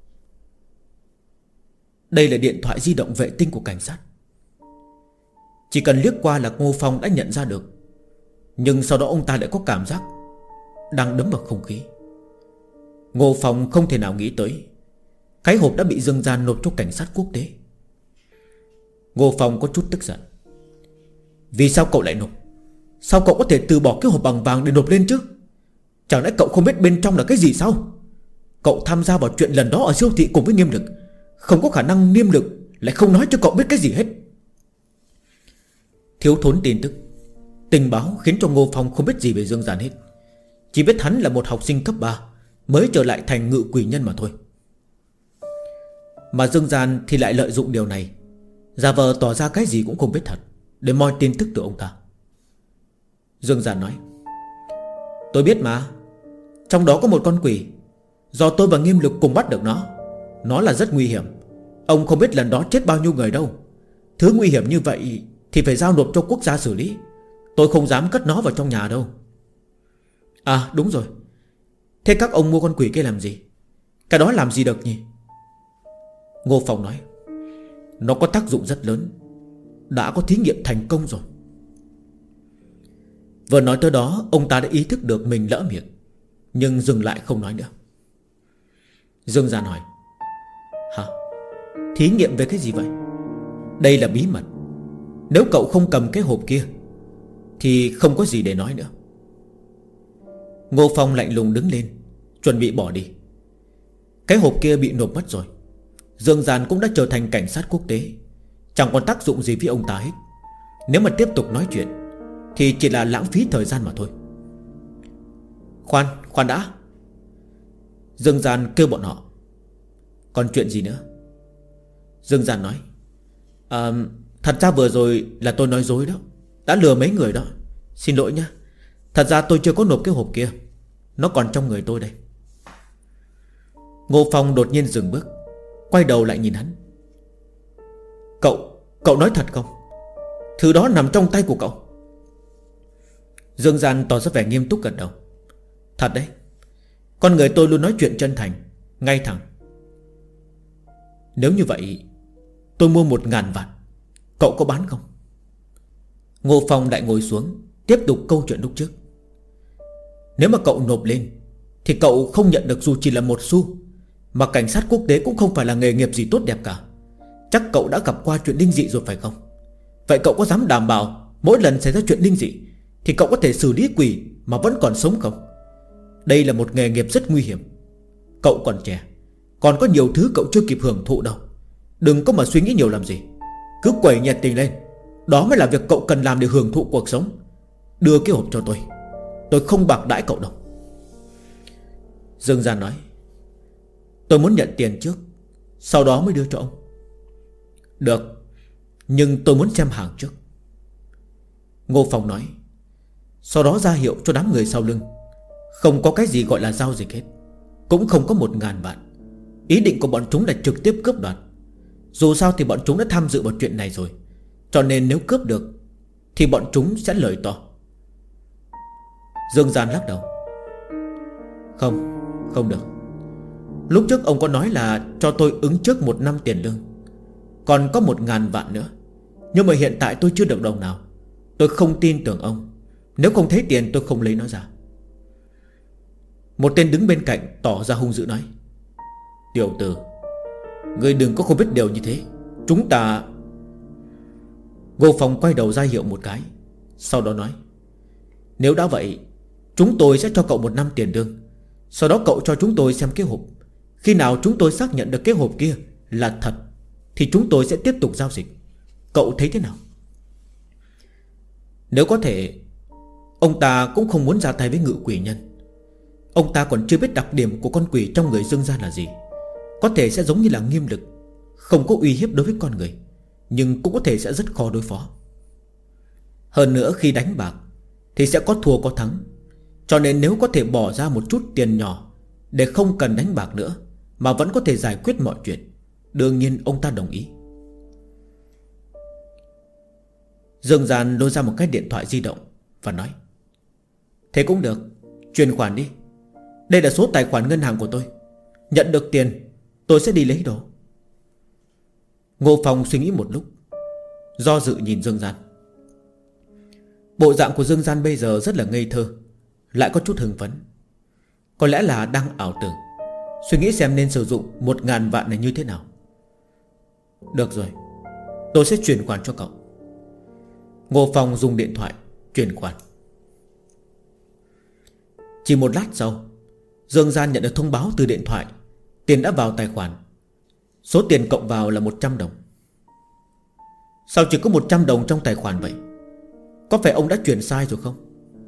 Đây là điện thoại di động vệ tinh của cảnh sát. Chỉ cần liếc qua là Ngô Phong đã nhận ra được. Nhưng sau đó ông ta lại có cảm giác đang đấm vào không khí. Ngô Phong không thể nào nghĩ tới cái hộp đã bị Dương Gian nộp cho cảnh sát quốc tế. Ngô Phong có chút tức giận. Vì sao cậu lại nộp? Sao cậu có thể từ bỏ cái hộp bằng vàng để nộp lên chứ? Chẳng lẽ cậu không biết bên trong là cái gì sao? Cậu tham gia vào chuyện lần đó ở siêu thị cùng với Nghiêm Lực. Không có khả năng Nghiêm Lực lại không nói cho cậu biết cái gì hết. Thiếu thốn tin tức, tình báo khiến cho Ngô Phong không biết gì về Dương Giản hết. Chỉ biết hắn là một học sinh cấp 3 mới trở lại thành ngự quỷ nhân mà thôi. Mà Dương Giản thì lại lợi dụng điều này, giả vờ tỏ ra cái gì cũng không biết thật, để moi tin tức từ ông ta. Dương Giản nói: tôi biết mà, trong đó có một con quỷ, do tôi và Nghiêm Lực cùng bắt được nó. Nó là rất nguy hiểm. Ông không biết lần đó chết bao nhiêu người đâu. Thứ nguy hiểm như vậy thì phải giao nộp cho quốc gia xử lý. Tôi không dám cất nó vào trong nhà đâu. À đúng rồi, thế các ông mua con quỷ kia làm gì? Cái đó làm gì được nhỉ? Ngô Phong nói: nó có tác dụng rất lớn, đã có thí nghiệm thành công rồi. Vừa nói tới đó, ông ta đã ý thức được mình lỡ miệng, nhưng dừng lại không nói nữa. Dương Giản hỏi: hả? Thí nghiệm về cái gì vậy? Đây là bí mật. Nếu cậu không cầm cái hộp kia thì không có gì để nói nữa. Ngô Phong lạnh lùng đứng lên, chuẩn bị bỏ đi. Cái hộp kia bị nộp mất rồi. Dương Giản cũng đã trở thành cảnh sát quốc tế, chẳng còn tác dụng gì với ông ta hết. Nếu mà tiếp tục nói chuyện thì chỉ là lãng phí thời gian mà thôi. Khoan đã. Dương Giản kêu bọn họ: còn chuyện gì nữa? Dương Giản nói: thật ra vừa rồi là tôi nói dối đó, đã lừa mấy người đó. Xin lỗi nhá. Thật ra tôi chưa có nộp cái hộp kia, nó còn trong người tôi đây. Ngô Phong đột nhiên dừng bước, quay đầu lại nhìn hắn: Cậu nói thật không? Thứ đó nằm trong tay của cậu? Dương Giản tỏ ra vẻ nghiêm túc gật đầu: thật đấy. Con người tôi luôn nói chuyện chân thành, ngay thẳng. Nếu như vậy, tôi mua 1.000 vạn, cậu có bán không? Ngô Phong lại ngồi xuống, tiếp tục câu chuyện lúc trước. Nếu mà cậu nộp lên thì cậu không nhận được dù chỉ là 1 xu. Mà cảnh sát quốc tế cũng không phải là nghề nghiệp gì tốt đẹp cả. Chắc cậu đã gặp qua chuyện linh dị rồi phải không? Vậy cậu có dám đảm bảo mỗi lần xảy ra chuyện linh dị thì cậu có thể xử lý quỷ mà vẫn còn sống không? Đây là một nghề nghiệp rất nguy hiểm. Cậu còn trẻ, còn có nhiều thứ cậu chưa kịp hưởng thụ đâu. Đừng có mà suy nghĩ nhiều làm gì, cứ quẩy nhiệt tình lên. Đó mới là việc cậu cần làm để hưởng thụ cuộc sống. Đưa cái hộp cho tôi không bạc đãi cậu đâu. Dương Giản nói: tôi muốn nhận tiền trước, sau đó mới đưa cho ông. Được, nhưng tôi muốn xem hàng trước. Ngô Phong nói, sau đó ra hiệu cho đám người sau lưng. Không có cái gì gọi là giao dịch hết, cũng không có 1.000 vạn. Ý định của bọn chúng là trực tiếp cướp đoạt. Dù sao thì bọn chúng đã tham dự vào chuyện này rồi, cho nên nếu cướp được thì bọn chúng sẽ lời to. Dương Giản lắc đầu: Không được. Lúc trước ông có nói là cho tôi ứng trước 1 năm tiền lương, còn có 1.000 vạn nữa. Nhưng mà hiện tại tôi chưa được đồng nào. Tôi không tin tưởng ông. Nếu không thấy tiền tôi không lấy nó ra. Một tên đứng bên cạnh tỏ ra hung dữ nói: tiểu tử, ngươi đừng có không biết điều như thế. Chúng ta... Ngô Phong quay đầu ra hiệu một cái, sau đó nói: nếu đã vậy, chúng tôi sẽ cho cậu 1 năm tiền lương. Sau đó cậu cho chúng tôi xem cái hộp. Khi nào chúng tôi xác nhận được cái hộp kia là thật thì chúng tôi sẽ tiếp tục giao dịch. Cậu thấy thế nào? Nếu có thể, ông ta cũng không muốn ra tay với ngự quỷ nhân. Ông ta còn chưa biết đặc điểm của con quỷ trong người Dương Gian là gì. Có thể sẽ giống như là Nghiêm Lực, không có uy hiếp đối với con người, nhưng cũng có thể sẽ rất khó đối phó. Hơn nữa khi đánh bạc thì sẽ có thua có thắng. Cho nên nếu có thể bỏ ra một chút tiền nhỏ để không cần đánh bạc nữa mà vẫn có thể giải quyết mọi chuyện, đương nhiên ông ta đồng ý. Dương Gian lôi ra một cái điện thoại di động và nói: thế cũng được, chuyển khoản đi. Đây là số tài khoản ngân hàng của tôi. Nhận được tiền tôi sẽ đi lấy đồ. Ngô Phong suy nghĩ một lúc, do dự nhìn Dương Gian. Bộ dạng của Dương Gian bây giờ rất là ngây thơ, lại có chút hưng phấn. Có lẽ là đang ảo tưởng, suy nghĩ xem nên sử dụng 1.000 vạn này như thế nào. Được rồi, tôi sẽ chuyển khoản cho cậu. Ngô Phong dùng điện thoại chuyển khoản. Chỉ một lát sau, Dương Gian nhận được thông báo từ điện thoại. Tiền đã vào tài khoản. Số tiền cộng vào là 100 đồng. Sao chỉ có 100 đồng trong tài khoản vậy? Có phải ông đã chuyển sai rồi không?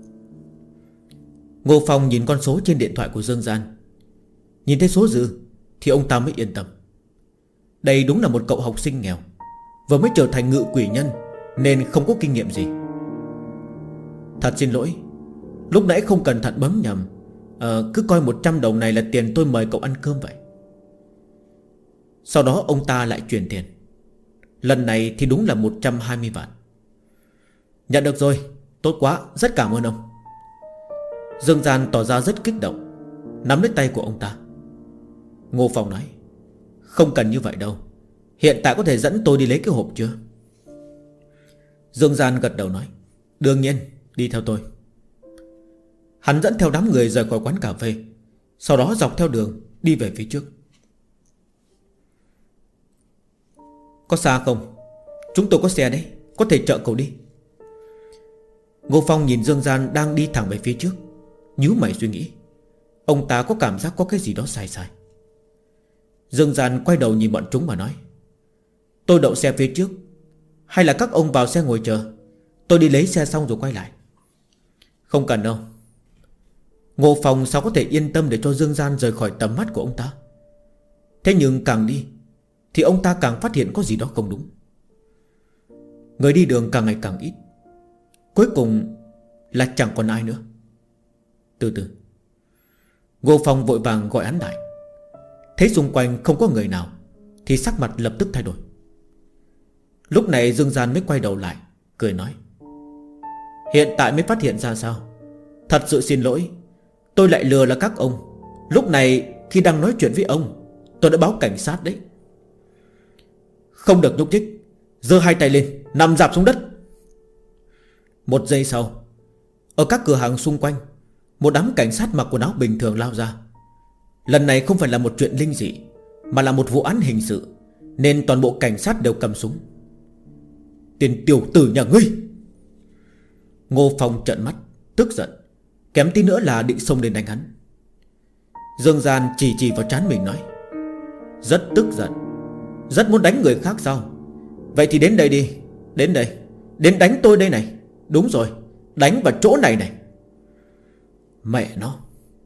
Ngô Phong nhìn con số trên điện thoại của Dương Gian. Nhìn thấy số dư thì ông ta mới yên tâm. Đây đúng là một cậu học sinh nghèo, vừa mới trở thành ngự quỷ nhân, nên không có kinh nghiệm gì. Thật xin lỗi, lúc nãy không cẩn thận bấm nhầm. Cứ coi 100 đồng này là tiền tôi mời cậu ăn cơm vậy. Sau đó ông ta lại chuyển tiền. Lần này thì đúng là 120 vạn. Nhận được rồi, tốt quá, rất cảm ơn ông. Dương Gian tỏ ra rất kích động, nắm lấy tay của ông ta. Ngô Phong nói: Không cần như vậy đâu, hiện tại có thể dẫn tôi đi lấy cái hộp chưa? Dương Gian gật đầu nói: Đương nhiên, đi theo tôi. Hắn dẫn theo đám người rời khỏi quán cà phê, sau đó dọc theo đường đi về phía trước. Có xa không? Chúng tôi có xe đấy, có thể chở cậu đi. Ngô Phong nhìn Dương Gian đang đi thẳng về phía trước, nhíu mày suy nghĩ. Ông ta có cảm giác có cái gì đó sai sai. Dương Gian quay đầu nhìn bọn chúng mà nói: Tôi đậu xe phía trước, hay là các ông vào xe ngồi chờ, tôi đi lấy xe xong rồi quay lại. Không cần đâu. Ngô Phong sao có thể yên tâm để cho Dương Gian rời khỏi tầm mắt của ông ta. Thế nhưng càng đi thì ông ta càng phát hiện có gì đó không đúng. Người đi đường càng ngày càng ít, cuối cùng là chẳng còn ai nữa. Từ từ, Ngô Phong vội vàng gọi hắn lại. Thấy xung quanh không có người nào thì sắc mặt lập tức thay đổi. Lúc này Dương Gian mới quay đầu lại, cười nói: Hiện tại mới phát hiện ra sao? Thật sự xin lỗi, tôi lại lừa là các ông. Lúc này khi đang nói chuyện với ông, tôi đã báo cảnh sát đấy. Không được nhúc nhích, giơ hai tay lên, nằm rạp xuống đất. Một giây sau, ở các cửa hàng xung quanh, một đám cảnh sát mặc quần áo bình thường lao ra. Lần này không phải là một chuyện linh dị, mà là một vụ án hình sự, nên toàn bộ cảnh sát đều cầm súng. Tên tiểu tử nhà ngươi! Ngô Phong trợn mắt, tức giận, kém tí nữa là định xông lên đánh hắn. Dương Gian chỉ vào trán mình nói: Rất tức giận, rất muốn đánh người khác sao? Vậy thì đến đây đi, đến đây, đến đánh tôi đây này. Đúng rồi, đánh vào chỗ này này. Mẹ nó!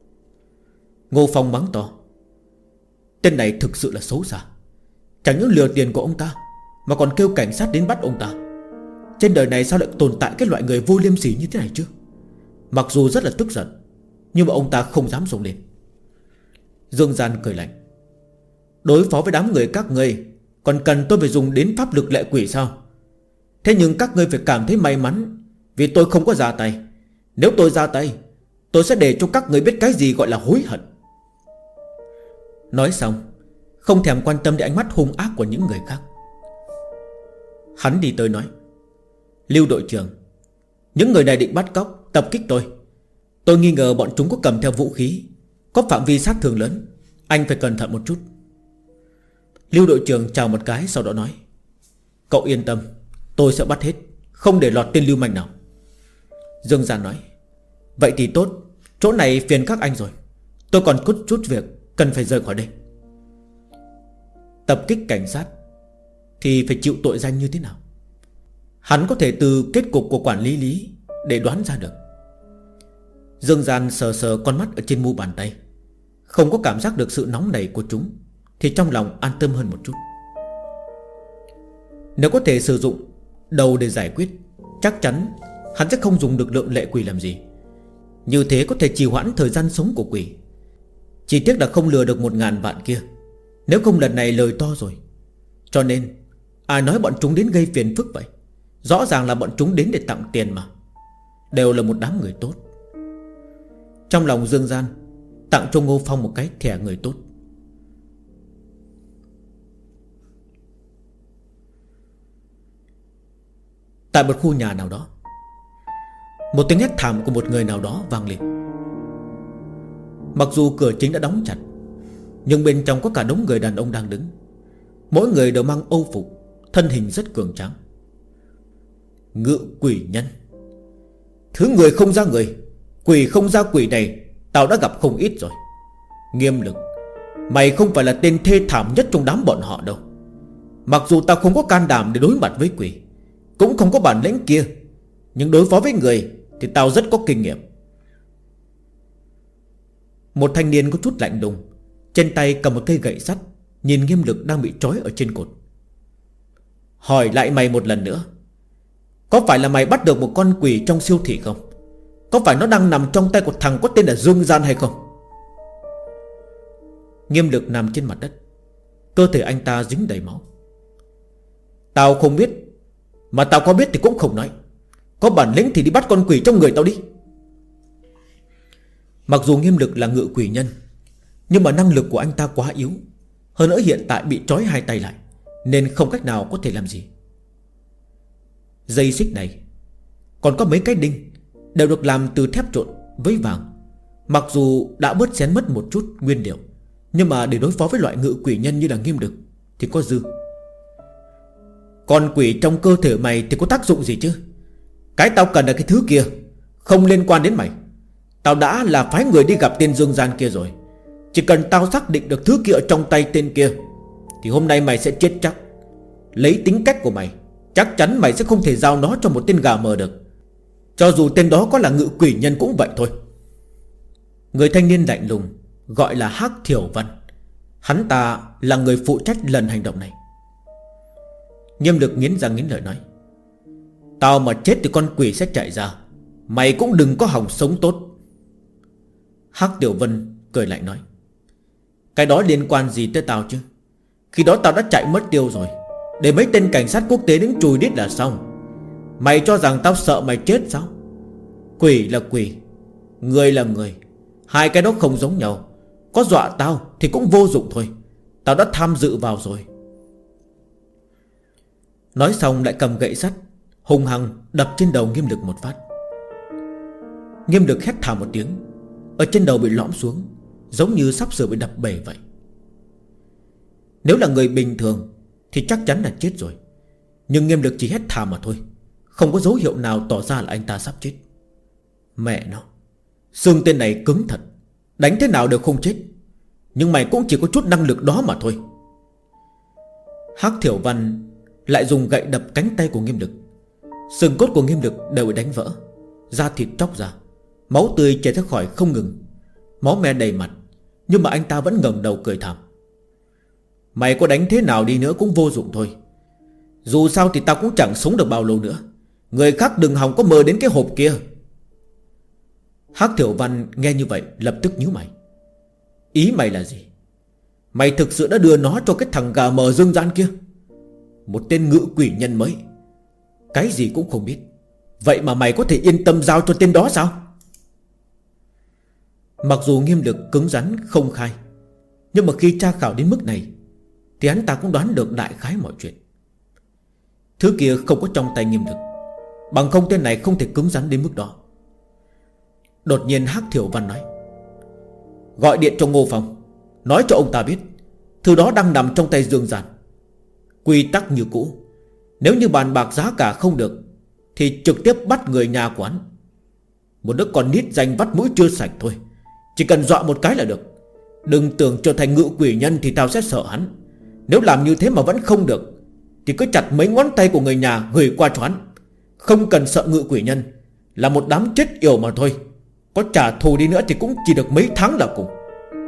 Ngô Phong mắng to. Tên này thực sự là xấu xa. Chẳng những lừa tiền của ông ta, mà còn kêu cảnh sát đến bắt ông ta. Trên đời này sao lại tồn tại cái loại người vô liêm sỉ như thế này chứ? Mặc dù rất là tức giận, nhưng mà ông ta không dám xông lên. Dương Gian cười lạnh: Đối phó với đám người các ngươi còn cần tôi phải dùng đến pháp lực lệ quỷ sao? Thế nhưng các ngươi phải cảm thấy may mắn, vì tôi không có ra tay. Nếu tôi ra tay, tôi sẽ để cho các ngươi biết cái gì gọi là hối hận. Nói xong, không thèm quan tâm đến ánh mắt hung ác của những người khác, hắn đi tới nói: Lưu đội trưởng, những người này định bắt cóc, tập kích tôi. Tôi nghi ngờ bọn chúng có cầm theo vũ khí, có phạm vi sát thương lớn. Anh phải cẩn thận một chút. Lưu đội trưởng chào một cái, sau đó nói: Cậu yên tâm, tôi sẽ bắt hết, không để lọt tên lưu manh nào. Dương Gian nói: Vậy thì tốt, chỗ này phiền các anh rồi. Tôi còn có chút việc cần phải rời khỏi đây. Tập kích cảnh sát thì phải chịu tội danh như thế nào? Hắn có thể từ kết cục của quản lý Lý để đoán ra được. Dương Gian sờ sờ con mắt ở trên mu bàn tay, không có cảm giác được sự nóng nảy của chúng, thì trong lòng an tâm hơn một chút. Nếu có thể sử dụng đầu để giải quyết, chắc chắn hắn sẽ không dùng lực lượng lệ quỷ làm gì. Như thế có thể trì hoãn thời gian sống của quỷ. Chỉ tiếc là không lừa được 1.000 vạn kia. Nếu không lần này lời to rồi. Cho nên ai nói bọn chúng đến gây phiền phức vậy? Rõ ràng là bọn chúng đến để tặng tiền mà. Đều là một đám người tốt. Trong lòng Dương Gian tặng cho Ngô Phong một cái thẻ người tốt. Tại một khu nhà nào đó, một tiếng hét thảm của một người nào đó vang lên. Mặc dù cửa chính đã đóng chặt, nhưng bên trong có cả đống người đàn ông đang đứng. Mỗi người đều mang âu phục, thân hình rất cường tráng. Ngự quỷ nhân, thứ người không ra người, quỷ không ra quỷ này, tao đã gặp không ít rồi. Nghiêm Lực, mày không phải là tên thê thảm nhất trong đám bọn họ đâu. Mặc dù tao không có can đảm để đối mặt với quỷ, cũng không có bản lĩnh kia, nhưng đối phó với người thì tao rất có kinh nghiệm. Một thanh niên có chút lạnh lùng, trên tay cầm một cây gậy sắt, nhìn Nghiêm Lực đang bị trói ở trên cột. Hỏi lại mày một lần nữa, có phải là mày bắt được một con quỷ trong siêu thị không? Có phải nó đang nằm trong tay của thằng có tên là Dương Gian hay không? Nghiêm Lực nằm trên mặt đất, cơ thể anh ta dính đầy máu. Tao không biết, mà tao có biết thì cũng không nói. Có bản lĩnh thì đi bắt con quỷ trong người tao đi. Mặc dù Nghiêm Lực là ngự quỷ nhân, nhưng mà năng lực của anh ta quá yếu. Hơn nữa hiện tại bị trói hai tay lại, nên không cách nào có thể làm gì. Dây xích này còn có mấy cái đinh, đều được làm từ thép trộn với vàng. Mặc dù đã bớt xén mất một chút nguyên liệu, nhưng mà để đối phó với loại ngự quỷ nhân như là Nghiêm Lực thì có dư. Con quỷ trong cơ thể mày thì có tác dụng gì chứ? Cái tao cần là cái thứ kia, không liên quan đến mày. Tao đã là phái người đi gặp tên Dương Gian kia rồi. Chỉ cần tao xác định được thứ kia ở trong tay tên kia thì hôm nay mày sẽ chết chắc. Lấy tính cách của mày, chắc chắn mày sẽ không thể giao nó cho một tên gà mờ được, cho dù tên đó có là ngự quỷ nhân cũng vậy thôi. Người thanh niên lạnh lùng gọi là Hắc Thiểu Văn. Hắn ta là người phụ trách lần hành động này. Nghiêm Lực nghiến răng nghiến lợi nói, tao mà chết thì con quỷ sẽ chạy ra, mày cũng đừng có hòng sống tốt. Hắc Tiểu Vân cười lạnh nói, cái đó liên quan gì tới tao chứ? Khi đó tao đã chạy mất tiêu rồi, để mấy tên cảnh sát quốc tế đứng chùi đít là xong. Mày cho rằng tao sợ mày chết sao? Quỷ là quỷ, người là người, hai cái đó không giống nhau. Có dọa tao thì cũng vô dụng thôi. Tao đã tham dự vào rồi. Nói xong lại cầm gậy sắt hung hăng đập trên đầu Nghiêm Lực một phát. Nghiêm Lực hét thảm một tiếng, ở trên đầu bị lõm xuống, giống như sắp sửa bị đập bể vậy. Nếu là người bình thường thì chắc chắn là chết rồi, nhưng Nghiêm Lực chỉ hét thảm mà thôi, không có dấu hiệu nào tỏ ra là anh ta sắp chết. Mẹ nó, xương tên này cứng thật, đánh thế nào đều không chết. Nhưng mày cũng chỉ có chút năng lực đó mà thôi. Hắc Thiểu Văn lại dùng gậy đập cánh tay của Nghiêm Lực. Xương cốt của Nghiêm Lực đều bị đánh vỡ, da thịt tróc ra, máu tươi chảy ra khỏi không ngừng, máu me đầy mặt. Nhưng mà anh ta vẫn ngẩng đầu cười thảm. Mày có đánh thế nào đi nữa cũng vô dụng thôi. Dù sao thì tao cũng chẳng sống được bao lâu nữa. Người khác đừng hòng có mơ đến cái hộp kia. Hắc Thiểu Văn nghe như vậy lập tức nhíu mày. Ý mày là gì? Mày thực sự đã đưa nó cho cái thằng gà mờ Dương Gian kia, một tên ngự quỷ nhân mới, cái gì cũng không biết. Vậy mà mày có thể yên tâm giao cho tên đó sao? Mặc dù Nghiêm Lực cứng rắn không khai, nhưng mà khi tra khảo đến mức này thì hắn ta cũng đoán được đại khái mọi chuyện. Thứ kia không có trong tay Nghiêm Lực, bằng không tên này không thể cứng rắn đến mức đó. Đột nhiên Hắc Thiểu Văn nói, gọi điện cho Ngô Phong, nói cho ông ta biết thứ đó đang nằm trong tay Dương Gian. Quy tắc như cũ, nếu như bàn bạc giá cả không được thì trực tiếp bắt người nhà của hắn. Một đứa con nít danh vắt mũi chưa sạch thôi, chỉ cần dọa một cái là được. Đừng tưởng trở thành ngự quỷ nhân thì tao sẽ sợ hắn. Nếu làm như thế mà vẫn không được thì cứ chặt mấy ngón tay của người nhà gửi qua cho hắn. Không cần sợ ngự quỷ nhân, là một đám chết yểu mà thôi. Có trả thù đi nữa thì cũng chỉ được mấy tháng là cùng.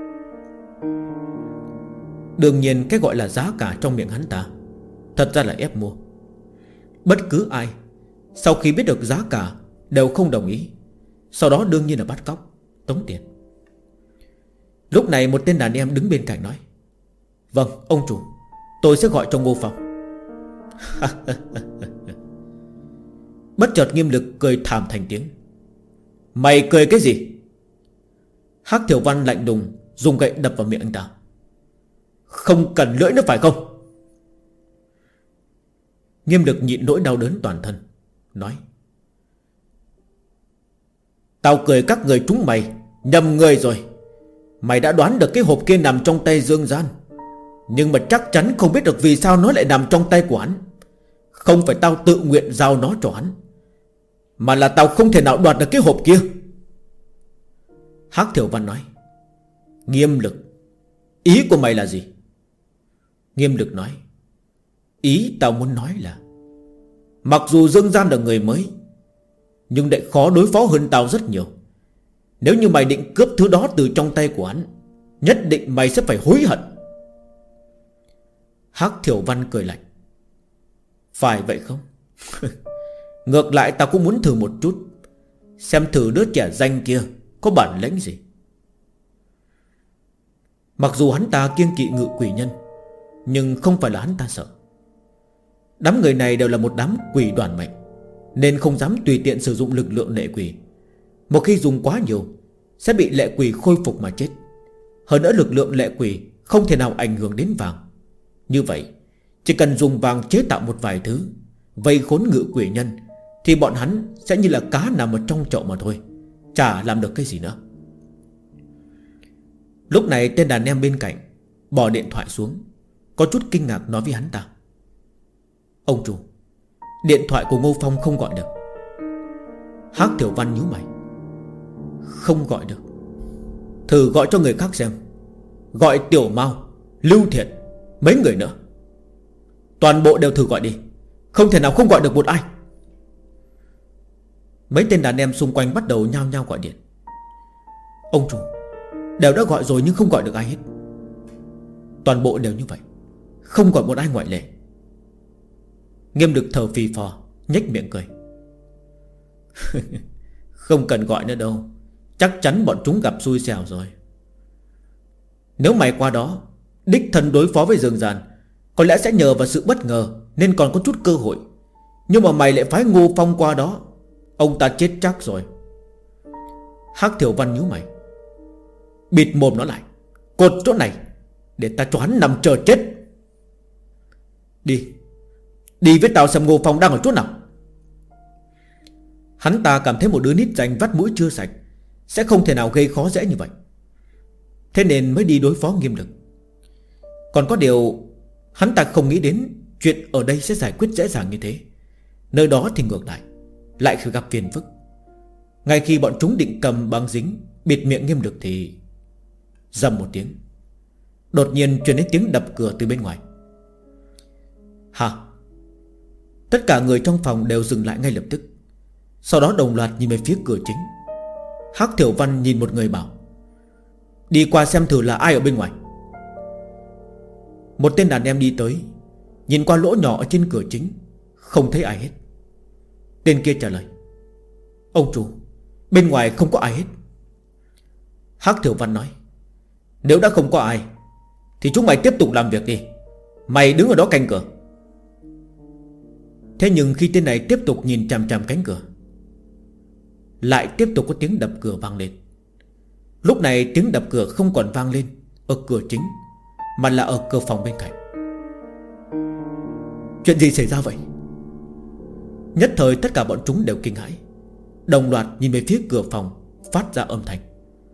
Đương nhiên cái gọi là giá cả trong miệng hắn ta thật ra là ép mua. Bất cứ ai sau khi biết được giá cả đều không đồng ý, sau đó đương nhiên là bắt cóc, tống tiền. Lúc này một tên đàn em đứng bên cạnh nói, vâng ông chủ, tôi sẽ gọi cho Ngô Phong. Bất chợt Nghiêm Lực cười thảm thành tiếng. Mày cười cái gì? Hắc Thiểu Văn lạnh lùng dùng gậy đập vào miệng anh ta. Không cần lưỡi nữa phải không? Nghiêm Lực nhịn nỗi đau đớn toàn thân, nói, tao cười các người chúng mày nhầm người rồi. Mày đã đoán được cái hộp kia nằm trong tay Dương Gian, nhưng mà chắc chắn không biết được vì sao nó lại nằm trong tay của hắn. Không phải tao tự nguyện giao nó cho hắn, mà là tao không thể nào đoạt được cái hộp kia. Hắc Thiểu Văn nói: Nghiêm Lực, ý của mày là gì? Nghiêm Lực nói: Ý tao muốn nói là mặc dù Dương Gian là người mới, nhưng lại khó đối phó hơn tao rất nhiều. Nếu như mày định cướp thứ đó từ trong tay của hắn, nhất định mày sẽ phải hối hận. Hắc Thiểu Văn cười lạnh: Phải vậy không? Ngược lại tao cũng muốn thử một chút, xem thử đứa trẻ danh kia có bản lĩnh gì. Mặc dù hắn ta kiêng kỵ Ngự Quỷ Nhân, nhưng không phải là hắn ta sợ. Đám người này đều là một đám quỷ đoàn mệnh, nên không dám tùy tiện sử dụng lực lượng lệ quỷ. Một khi dùng quá nhiều sẽ bị lệ quỷ khôi phục mà chết. Hơn nữa lực lượng lệ quỷ không thể nào ảnh hưởng đến vàng. Như vậy chỉ cần dùng vàng chế tạo một vài thứ vây khốn Ngự Quỷ Nhân, thì bọn hắn sẽ như là cá nằm ở trong chậu mà thôi, chả làm được cái gì nữa. Lúc này tên đàn em bên cạnh bỏ điện thoại xuống, có chút kinh ngạc nói với hắn ta: Ông chủ, điện thoại của Ngô Phong không gọi được. Hắc Thiểu Văn nhíu mày: Không gọi được? Thử gọi cho người khác xem. Gọi Tiểu Mao, Lưu Thiện, mấy người nữa. Toàn bộ đều thử gọi đi, không thể nào không gọi được một ai. Mấy tên đàn em xung quanh bắt đầu nhao nhao gọi điện: Ông chủ, đều đã gọi rồi nhưng không gọi được ai hết. Toàn bộ đều như vậy, không gọi một ai ngoại lệ. Nghiêm Lực thở phì phò, nhếch miệng cười: Không cần gọi nữa đâu, chắc chắn bọn chúng gặp xui xẻo rồi. Nếu mày qua đó đích thân đối phó với Dương Gian, có lẽ sẽ nhờ vào sự bất ngờ nên còn có chút cơ hội. Nhưng mà mày lại phái Ngô Phong qua đó, ông ta chết chắc rồi. Hắc Thiểu Văn nhíu mày: Bịt mồm nó lại, cột chỗ này, để ta cho hắn nằm chờ chết. Đi với tao xem Ngô Phong đang ở chỗ nào. Hắn ta cảm thấy một đứa nít danh vắt mũi chưa sạch sẽ không thể nào gây khó dễ như vậy, thế nên mới đi đối phó Nghiêm Lực. Còn có điều hắn ta không nghĩ đến chuyện ở đây sẽ giải quyết dễ dàng như thế. Nơi đó thì ngược lại phải gặp phiền phức. Ngay khi bọn chúng định cầm băng dính bịt miệng Nghiêm Lực thì rầm một tiếng, đột nhiên truyền đến tiếng đập cửa từ bên ngoài. Hả? Tất cả người trong phòng đều dừng lại ngay lập tức, sau đó đồng loạt nhìn về phía cửa chính. Hắc Thiểu Văn nhìn một người bảo: Đi qua xem thử là ai ở bên ngoài. Một tên đàn em đi tới, nhìn qua lỗ nhỏ ở trên cửa chính, không thấy ai hết. Tên kia trả lời: Ông chủ, bên ngoài không có ai hết. Hắc Thiểu Văn nói: Nếu đã không có ai thì chúng mày tiếp tục làm việc đi, mày đứng ở đó canh cửa. Thế nhưng khi tên này tiếp tục nhìn chằm chằm cánh cửa, lại tiếp tục có tiếng đập cửa vang lên. Lúc này tiếng đập cửa không còn vang lên ở cửa chính, mà là ở cửa phòng bên cạnh. Chuyện gì xảy ra vậy? Nhất thời tất cả bọn chúng đều kinh hãi, đồng loạt nhìn về phía cửa phòng phát ra âm thanh.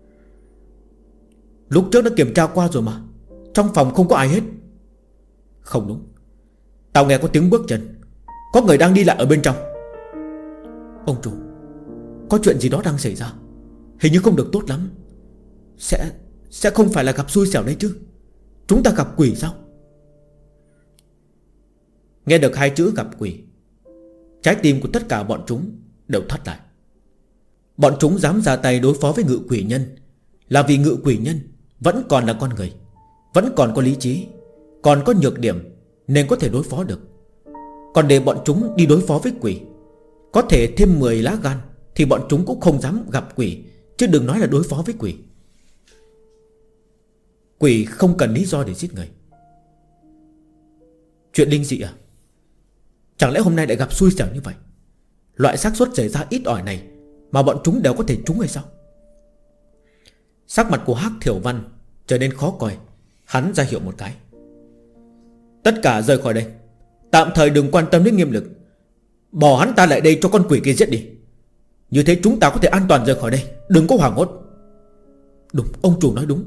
Lúc trước đã kiểm tra qua rồi mà, trong phòng không có ai hết. Không đúng, tao nghe có tiếng bước chân, có người đang đi lại ở bên trong. Ông chủ, có chuyện gì đó đang xảy ra, hình như không được tốt lắm. Sẽ không phải là gặp xui xẻo đấy chứ? Chúng ta gặp quỷ sao? Nghe được hai chữ gặp quỷ, trái tim của tất cả bọn chúng đều thắt lại. Bọn chúng dám ra tay đối phó với Ngự Quỷ Nhân là vì Ngự Quỷ Nhân vẫn còn là con người, vẫn còn có lý trí, còn có nhược điểm nên có thể đối phó được. Còn để bọn chúng đi đối phó với quỷ, có thể thêm 10 lá gan thì bọn chúng cũng không dám gặp quỷ, chứ đừng nói là đối phó với quỷ. Quỷ không cần lý do để giết người. Chuyện linh dị à? Chẳng lẽ hôm nay lại gặp xui xẻo như vậy? Loại xác suất xảy ra ít ỏi này mà bọn chúng đều có thể trúng hay sao? Sắc mặt của Hắc Thiểu Văn trở nên khó coi. Hắn ra hiệu một cái: Tất cả rời khỏi đây, tạm thời đừng quan tâm đến Nghiêm Lực. Bỏ hắn ta lại đây cho con quỷ kia giết đi. Như thế chúng ta có thể an toàn rời khỏi đây, đừng có hoảng hốt. Đúng, ông chủ nói đúng.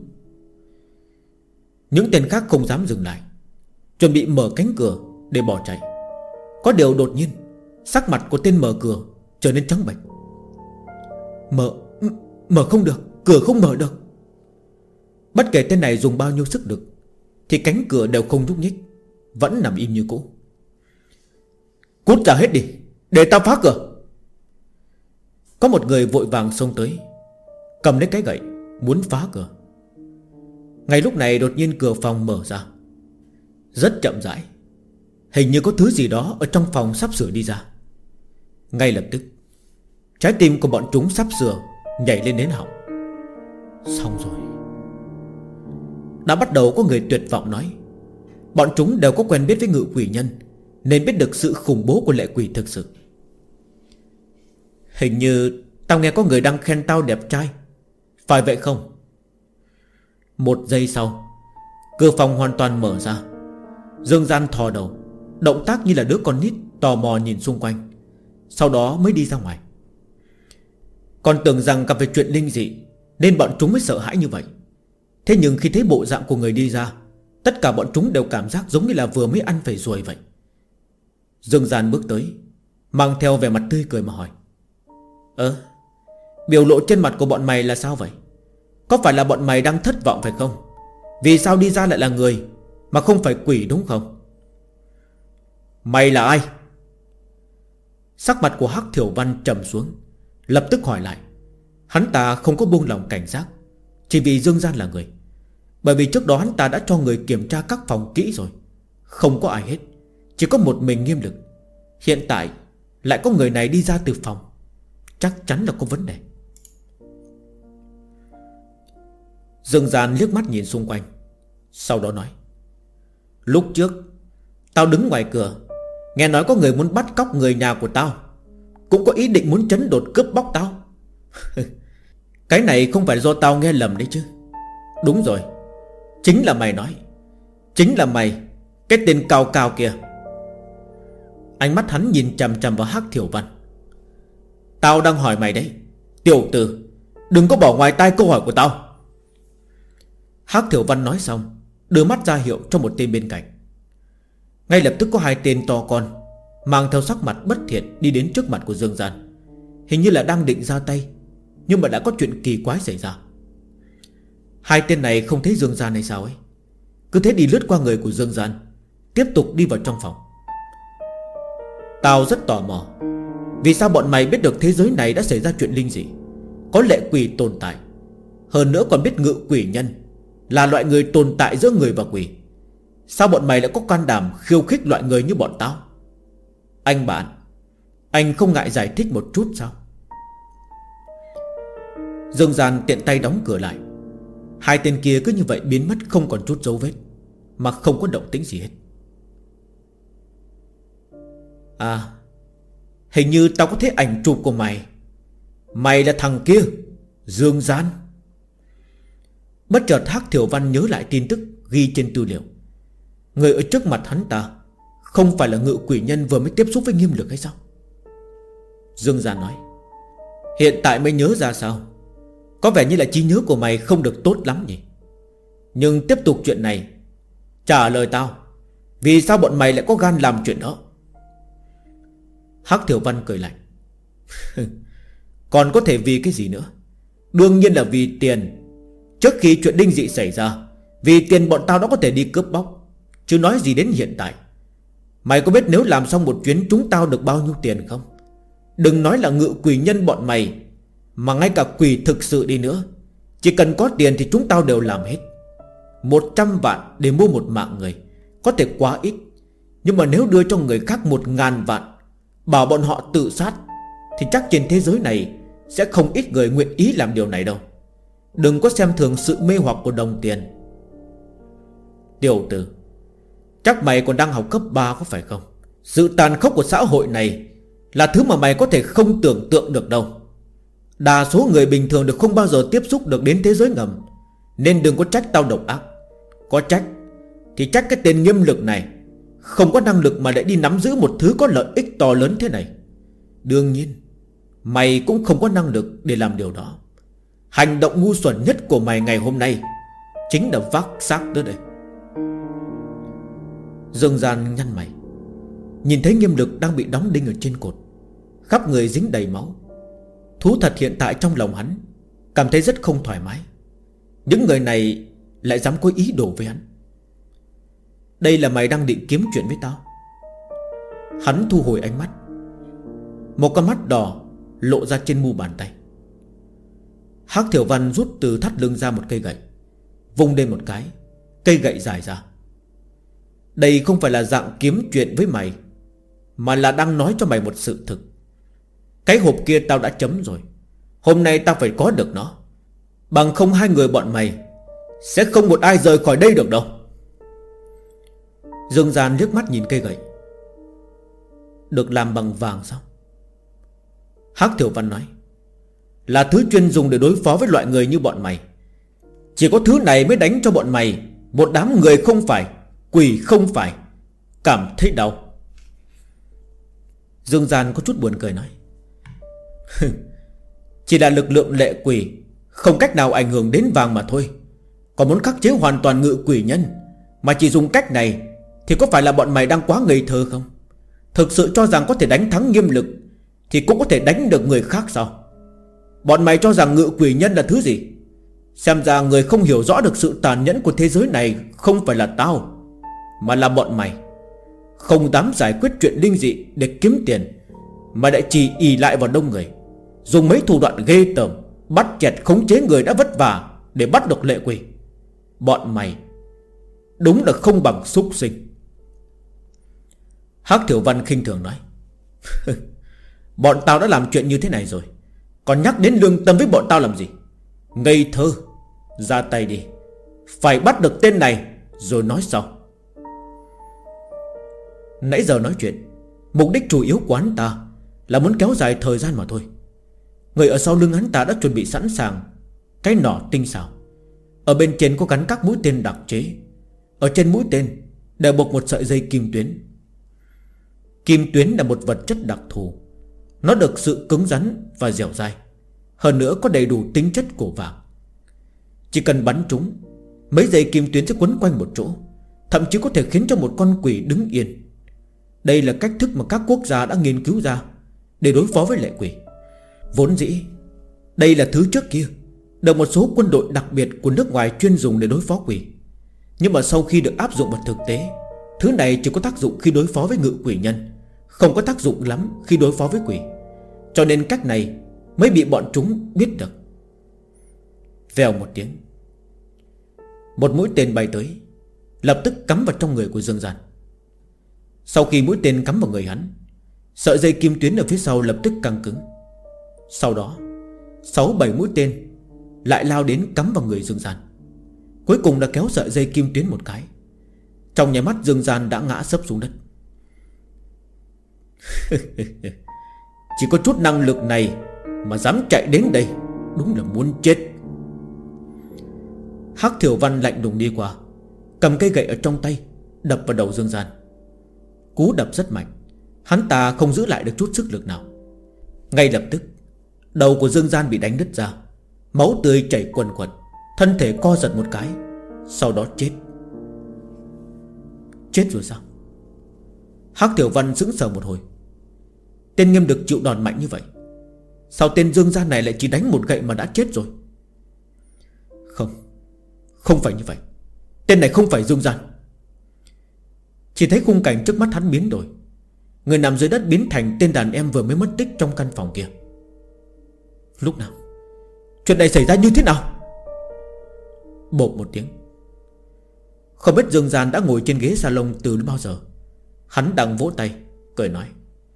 Những tên khác không dám dừng lại, chuẩn bị mở cánh cửa để bỏ chạy. Có điều đột nhiên sắc mặt của tên mở cửa trở nên trắng bệch. Mở không được, cửa không mở được. Bất kể tên này dùng bao nhiêu sức lực thì cánh cửa đều không nhúc nhích, vẫn nằm im như cũ. Cút ra hết đi, để tao phá cửa. Có một người vội vàng xông tới, cầm lấy cái gậy muốn phá cửa. Ngay lúc này đột nhiên cửa phòng mở ra, rất chậm rãi. Hình như có thứ gì đó ở trong phòng sắp sửa đi ra. Ngay lập tức trái tim của bọn chúng sắp sửa nhảy lên đến họng. Xong rồi. Đã bắt đầu có người tuyệt vọng nói, bọn chúng đều có quen biết với ngự quỷ nhân, nên biết được sự khủng bố của lệ quỷ thực sự. Hình như tao nghe có người đang khen tao đẹp trai, phải vậy không? Một giây sau, cửa phòng hoàn toàn mở ra. Dương Gian thò đầu, động tác như là đứa con nít tò mò nhìn xung quanh, sau đó mới đi ra ngoài. Còn tưởng rằng gặp phải chuyện linh dị nên bọn chúng mới sợ hãi như vậy. Thế nhưng khi thấy bộ dạng của người đi ra, tất cả bọn chúng đều cảm giác giống như là vừa mới ăn phải ruồi vậy. Dương Gian bước tới, mang theo vẻ mặt tươi cười mà hỏi, biểu lộ trên mặt của bọn mày là sao vậy? Có phải là bọn mày đang thất vọng phải không? Vì sao đi ra lại là người mà không phải quỷ đúng không? Mày là ai? Sắc mặt của Hắc Thiểu Văn trầm xuống, lập tức hỏi lại. Hắn ta không có buông lòng cảnh giác, chỉ vì Dương Gian là người. Bởi vì trước đó hắn ta đã cho người kiểm tra các phòng kỹ rồi, không có ai hết, chỉ có một mình Nghiêm Lực. Hiện tại lại có người này đi ra từ phòng, chắc chắn là có vấn đề. Dương Gian liếc mắt nhìn xung quanh, sau đó nói, lúc trước tao đứng ngoài cửa, nghe nói có người muốn bắt cóc người nhà của tao, cũng có ý định muốn trấn đột cướp bóc tao. Cái này không phải do tao nghe lầm đấy chứ? Đúng rồi, chính là mày nói. Chính là mày, cái tên cao cao kia. Ánh mắt hắn nhìn chằm chằm vào Hắc Thiểu Văn. Tao đang hỏi mày đấy, tiểu tử, đừng có bỏ ngoài tai câu hỏi của tao. Hắc Thiểu Văn nói xong, đưa mắt ra hiệu cho một tên bên cạnh. Ngay lập tức có hai tên to con mang theo sắc mặt bất thiện đi đến trước mặt của Dương Gian, hình như là đang định ra tay, nhưng mà đã có chuyện kỳ quái xảy ra. Hai tên này không thấy Dương Gian hay sao ấy, cứ thế đi lướt qua người của Dương Gian, tiếp tục đi vào trong phòng. Tao rất tò mò, vì sao bọn mày biết được thế giới này đã xảy ra chuyện linh dị, có lệ quỷ tồn tại, hơn nữa còn biết ngự quỷ nhân là loại người tồn tại giữa người và quỷ. Sao bọn mày lại có can đảm khiêu khích loại người như bọn tao? Anh bạn, anh không ngại giải thích một chút sao? Dương Gian tiện tay đóng cửa lại. Hai tên kia cứ như vậy biến mất không còn chút dấu vết, mà không có động tĩnh gì hết. À, hình như tao có thấy ảnh chụp của mày. Mày là thằng kia, Dương Gian. Bất chợt Hắc Thiểu Văn nhớ lại tin tức ghi trên tư liệu. Người ở trước mặt hắn ta không phải là ngự quỷ nhân vừa mới tiếp xúc với Nghiêm Lực hay sao? Dương Gian nói, hiện tại mới nhớ ra sao? Có vẻ như là trí nhớ của mày không được tốt lắm nhỉ. Nhưng tiếp tục chuyện này, trả lời tao, vì sao bọn mày lại có gan làm chuyện đó? Hắc Thiểu Văn cười lạnh. Còn có thể vì cái gì nữa? Đương nhiên là vì tiền. Trước khi chuyện linh dị xảy ra, vì tiền bọn tao đã có thể đi cướp bóc, chứ nói gì đến hiện tại. Mày có biết nếu làm xong một chuyến chúng tao được bao nhiêu tiền không? Đừng nói là ngự quỷ nhân bọn mày, mà ngay cả quỷ thực sự đi nữa, chỉ cần có tiền thì chúng tao đều làm hết. 100 vạn để mua một mạng người có thể quá ít, nhưng mà nếu đưa cho người khác 1000 vạn, bảo bọn họ tự sát, thì chắc trên thế giới này sẽ không ít người nguyện ý làm điều này đâu. Đừng có xem thường sự mê hoặc của đồng tiền. Tiểu tử, chắc mày còn đang học cấp 3 có phải không? Sự tàn khốc của xã hội này là thứ mà mày có thể không tưởng tượng được đâu. Đa số người bình thường đều không bao giờ tiếp xúc được đến thế giới ngầm, nên đừng có trách tao độc ác. Có trách thì trách cái tên Nghiêm Lực này không có năng lực mà lại đi nắm giữ một thứ có lợi ích to lớn thế này. Đương nhiên mày cũng không có năng lực để làm điều đó. Hành động ngu xuẩn nhất của mày ngày hôm nay chính là vác xác đó đây. Dương Gian nhăn mày, nhìn thấy Nghiêm Lực đang bị đóng đinh ở trên cột, khắp người dính đầy máu. Thú thật hiện tại trong lòng hắn cảm thấy rất không thoải mái. Những người này lại dám có ý đồ với hắn. Đây là mày đang định kiếm chuyện với tao? Hắn thu hồi ánh mắt. Một con mắt đỏ lộ ra trên mu bàn tay. Hắc Thiểu Văn rút từ thắt lưng ra một cây gậy, vung lên một cái, cây gậy dài ra. Đây không phải là dạng kiếm chuyện với mày, mà là đang nói cho mày một sự thực. Cái hộp kia tao đã chấm rồi. Hôm nay tao phải có được nó, bằng không hai người bọn mày sẽ không một ai rời khỏi đây được đâu. Dương Gian liếc mắt nhìn cây gậy. Được làm bằng vàng sao? Hắc Thiểu Văn nói, là thứ chuyên dùng để đối phó với loại người như bọn mày. Chỉ có thứ này mới đánh cho bọn mày, một đám người không phải, quỷ không phải, cảm thấy đau. Dương Gian có chút buồn cười nói, chỉ là lực lượng lệ quỷ không cách nào ảnh hưởng đến vàng mà thôi. Còn muốn khắc chế hoàn toàn ngự quỷ nhân mà chỉ dùng cách này thì có phải là bọn mày đang quá ngây thơ không? Thực sự cho rằng có thể đánh thắng Nghiêm Lực thì cũng có thể đánh được người khác sao? Bọn mày cho rằng ngự quỷ nhân là thứ gì? Xem ra người không hiểu rõ được sự tàn nhẫn của thế giới này không phải là tao, mà là bọn mày. Không dám giải quyết chuyện linh dị để kiếm tiền, mà lại chỉ ỷ lại vào đông người, dùng mấy thủ đoạn ghê tởm bắt chẹt khống chế người đã vất vả để bắt được lệ quỷ. Bọn mày đúng là không bằng súc sinh. Hắc Thiểu Văn khinh thường nói, bọn tao đã làm chuyện như thế này rồi, còn nhắc đến lương tâm với bọn tao làm gì? Ngây thơ. Ra tay đi, phải bắt được tên này rồi nói sau. Nãy giờ nói chuyện, mục đích chủ yếu của hắn ta là muốn kéo dài thời gian mà thôi. Người ở sau lưng hắn ta đã chuẩn bị sẵn sàng cái nỏ tinh xảo. Ở bên trên có gắn các mũi tên đặc chế. Ở trên mũi tên đều buộc một sợi dây kim tuyến. Kim tuyến là một vật chất đặc thù. Nó được sự cứng rắn và dẻo dai, hơn nữa có đầy đủ tính chất của vàng. Chỉ cần bắn trúng, mấy dây kim tuyến sẽ quấn quanh một chỗ, thậm chí có thể khiến cho một con quỷ đứng yên. Đây là cách thức mà các quốc gia đã nghiên cứu ra để đối phó với lệ quỷ. Vốn dĩ đây là thứ trước kia được một số quân đội đặc biệt của nước ngoài chuyên dùng để đối phó quỷ. Nhưng mà sau khi được áp dụng vào thực tế, thứ này chỉ có tác dụng khi đối phó với ngự quỷ nhân, không có tác dụng lắm khi đối phó với quỷ. Cho nên cách này mới bị bọn chúng biết được. Vèo một tiếng, một mũi tên bay tới, lập tức cắm vào trong người của Dương Gian. Sau khi mũi tên cắm vào người hắn, sợi dây kim tuyến ở phía sau lập tức căng cứng. Sau đó 6-7 mũi tên lại lao đến cắm vào người Dương Gian. Cuối cùng đã kéo sợi dây kim tuyến một cái. Trong nháy mắt Dương Gian đã ngã sấp xuống đất. Chỉ có chút năng lực này mà dám chạy đến đây, đúng là muốn chết. Hắc Thiểu Văn lạnh lùng đi qua, cầm cây gậy ở trong tay đập vào đầu Dương Gian. Cú đập rất mạnh, hắn ta không giữ lại được chút sức lực nào. Ngay lập tức đầu của Dương Gian bị đánh đứt ra, máu tươi chảy quần quật, thân thể co giật một cái, sau đó chết. Chết rồi sao? Hắc Tiểu Văn sững sờ một hồi. Tên Nghiêm Đực chịu đòn mạnh như vậy, sao tên Dương Gian này lại chỉ đánh một gậy mà đã chết rồi? Không phải như vậy. Tên này không phải Dương Gian. Chỉ thấy khung cảnh trước mắt hắn biến đổi. Người nằm dưới đất biến thành tên đàn em vừa mới mất tích trong căn phòng kia. Lúc nào? Chuyện này xảy ra như thế nào? Bộp một tiếng. Không biết Dương Gian đã ngồi trên ghế salon từ bao giờ. Hắn đang vỗ tay cười nói,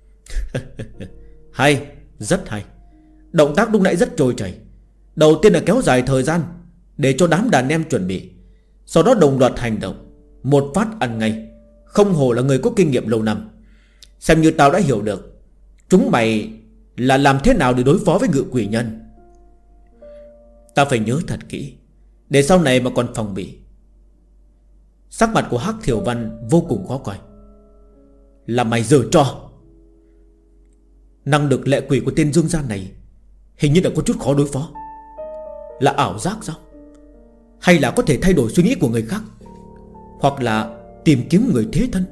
hay, rất hay. Động tác lúc nãy rất trôi chảy. Đầu tiên là kéo dài thời gian để cho đám đàn em chuẩn bị, sau đó đồng loạt hành động, một phát ăn ngay. Không hổ là người có kinh nghiệm lâu năm. Xem như tao đã hiểu được chúng mày là làm thế nào để đối phó với ngự quỷ nhân. Tao phải nhớ thật kỹ, để sau này mà còn phòng bị. Sắc mặt của Hắc Thiểu Văn vô cùng khó coi. Là mày giở trò? Năng lực lệ quỷ của tên Dương Gian này hình như là có chút khó đối phó. Là ảo giác sao? Hay là có thể thay đổi suy nghĩ của người khác, hoặc là tìm kiếm người thế thân?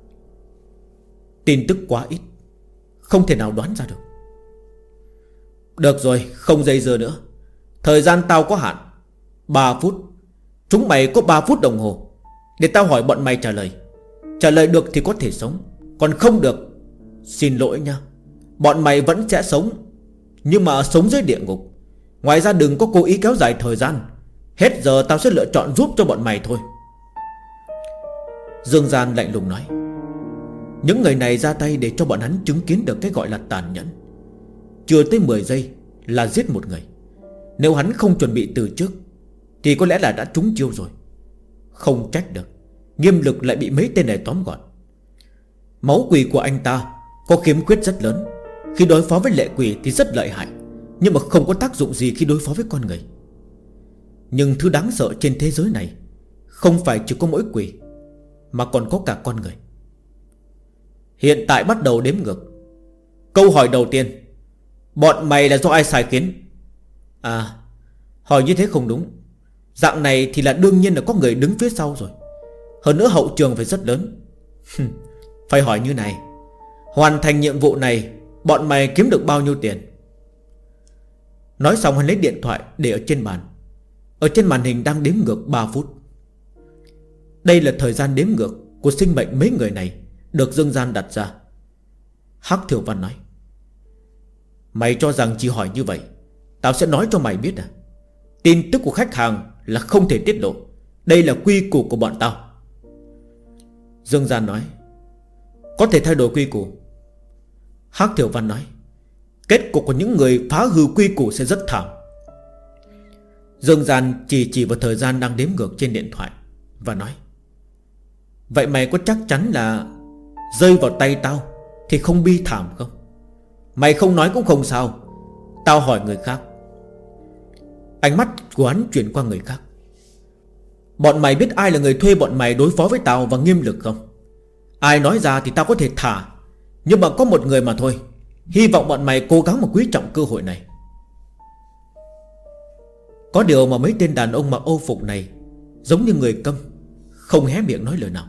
Tin tức quá ít, không thể nào đoán ra được. Được rồi, không dây dưa nữa. Thời gian tao có hạn 3 phút. Chúng mày có 3 phút đồng hồ để tao hỏi bọn mày trả lời. Trả lời được thì có thể sống, còn không được, xin lỗi nha, bọn mày vẫn sẽ sống, nhưng mà sống dưới địa ngục. Ngoài ra đừng có cố ý kéo dài thời gian. Hết giờ tao sẽ lựa chọn giúp cho bọn mày thôi. Dương Gian lạnh lùng nói. Những người này ra tay để cho bọn hắn chứng kiến được cái gọi là tàn nhẫn. Chưa tới 10 giây là giết một người. Nếu hắn không chuẩn bị từ trước thì có lẽ là đã trúng chiêu rồi. Không trách được, Nghiêm Lực lại bị mấy tên này tóm gọn. Máu quỷ của anh ta có khiếm khuyết rất lớn. Khi đối phó với lệ quỷ thì rất lợi hại, nhưng mà không có tác dụng gì khi đối phó với con người. Nhưng thứ đáng sợ trên thế giới này không phải chỉ có mỗi quỷ, mà còn có cả con người. Hiện tại bắt đầu đếm ngược. Câu hỏi đầu tiên: bọn mày là do ai sai khiến? À, hỏi như thế không đúng. Dạng này thì là đương nhiên là có người đứng phía sau rồi. Hơn nữa hậu trường phải rất lớn. Phải hỏi như này: hoàn thành nhiệm vụ này bọn mày kiếm được bao nhiêu tiền? Nói xong hắn lấy điện thoại để ở trên bàn. Ở trên màn hình đang đếm ngược 3 phút. Đây là thời gian đếm ngược của sinh mệnh mấy người này được Dương Gian đặt ra. Hắc Thiểu Văn nói: mày cho rằng chỉ hỏi như vậy tao sẽ nói cho mày biết à? Tin tức của khách hàng là không thể tiết lộ. Đây là quy củ của bọn tao. Dương Gian nói: có thể thay đổi quy củ. Hắc Thiểu Văn nói: kết cục của những người phá hư quy củ sẽ rất thảm. Dương Gian chỉ vào thời gian đang đếm ngược trên điện thoại và nói: vậy mày có chắc chắn là rơi vào tay tao thì không bi thảm không? Mày không nói cũng không sao. Tao hỏi người khác. Ánh mắt của hắn chuyển qua người khác. Bọn mày biết ai là người thuê bọn mày đối phó với tao và Nghiêm Lực không? Ai nói ra thì tao có thể thả, nhưng mà có một người mà thôi. Hy vọng bọn mày cố gắng mà quý trọng cơ hội này. Có điều mà mấy tên đàn ông mặc ô phục này giống như người câm, không hé miệng nói lời nào.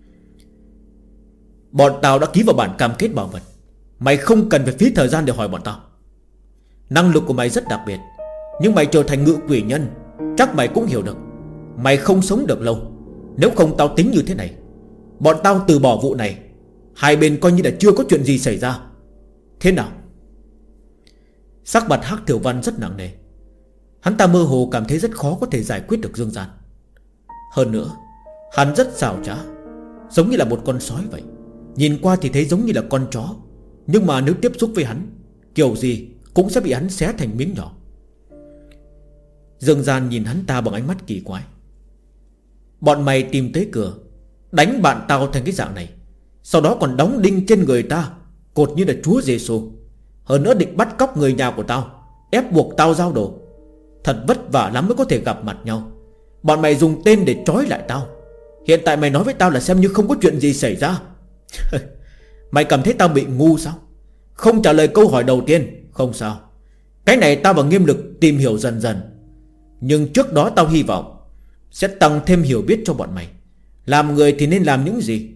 Bọn tao đã ký vào bản cam kết bảo mật. Mày không cần phải phí thời gian để hỏi bọn tao. Năng lực của mày rất đặc biệt, nhưng mày trở thành ngự quỷ nhân, chắc mày cũng hiểu được. Mày không sống được lâu. Nếu không tao tính như thế này: bọn tao từ bỏ vụ này, hai bên coi như là chưa có chuyện gì xảy ra. Thế nào? Sắc mặt Hắc Thiểu Văn rất nặng nề. Hắn ta mơ hồ cảm thấy rất khó có thể giải quyết được Dương Gian. Hơn nữa hắn rất xảo trá, giống như là một con sói vậy. Nhìn qua thì thấy giống như là con chó, nhưng mà nếu tiếp xúc với hắn, kiểu gì cũng sẽ bị hắn xé thành miếng nhỏ. Dương Gian nhìn hắn ta bằng ánh mắt kỳ quái. Bọn mày tìm tới cửa, đánh bạn tao thành cái dạng này, sau đó còn đóng đinh trên người ta, cột như là Chúa Giêsu. Hơn nữa định bắt cóc người nhà của tao, ép buộc tao giao đồ. Thật vất vả lắm mới có thể gặp mặt nhau. Bọn mày dùng tên để trói lại tao. Hiện tại mày nói với tao là xem như không có chuyện gì xảy ra. Mày cảm thấy tao bị ngu sao? Không trả lời câu hỏi đầu tiên, không sao. Cái này tao và Nghiêm Lực tìm hiểu dần dần. Nhưng trước đó tao hy vọng sẽ tăng thêm hiểu biết cho bọn mày. Làm người thì nên làm những gì?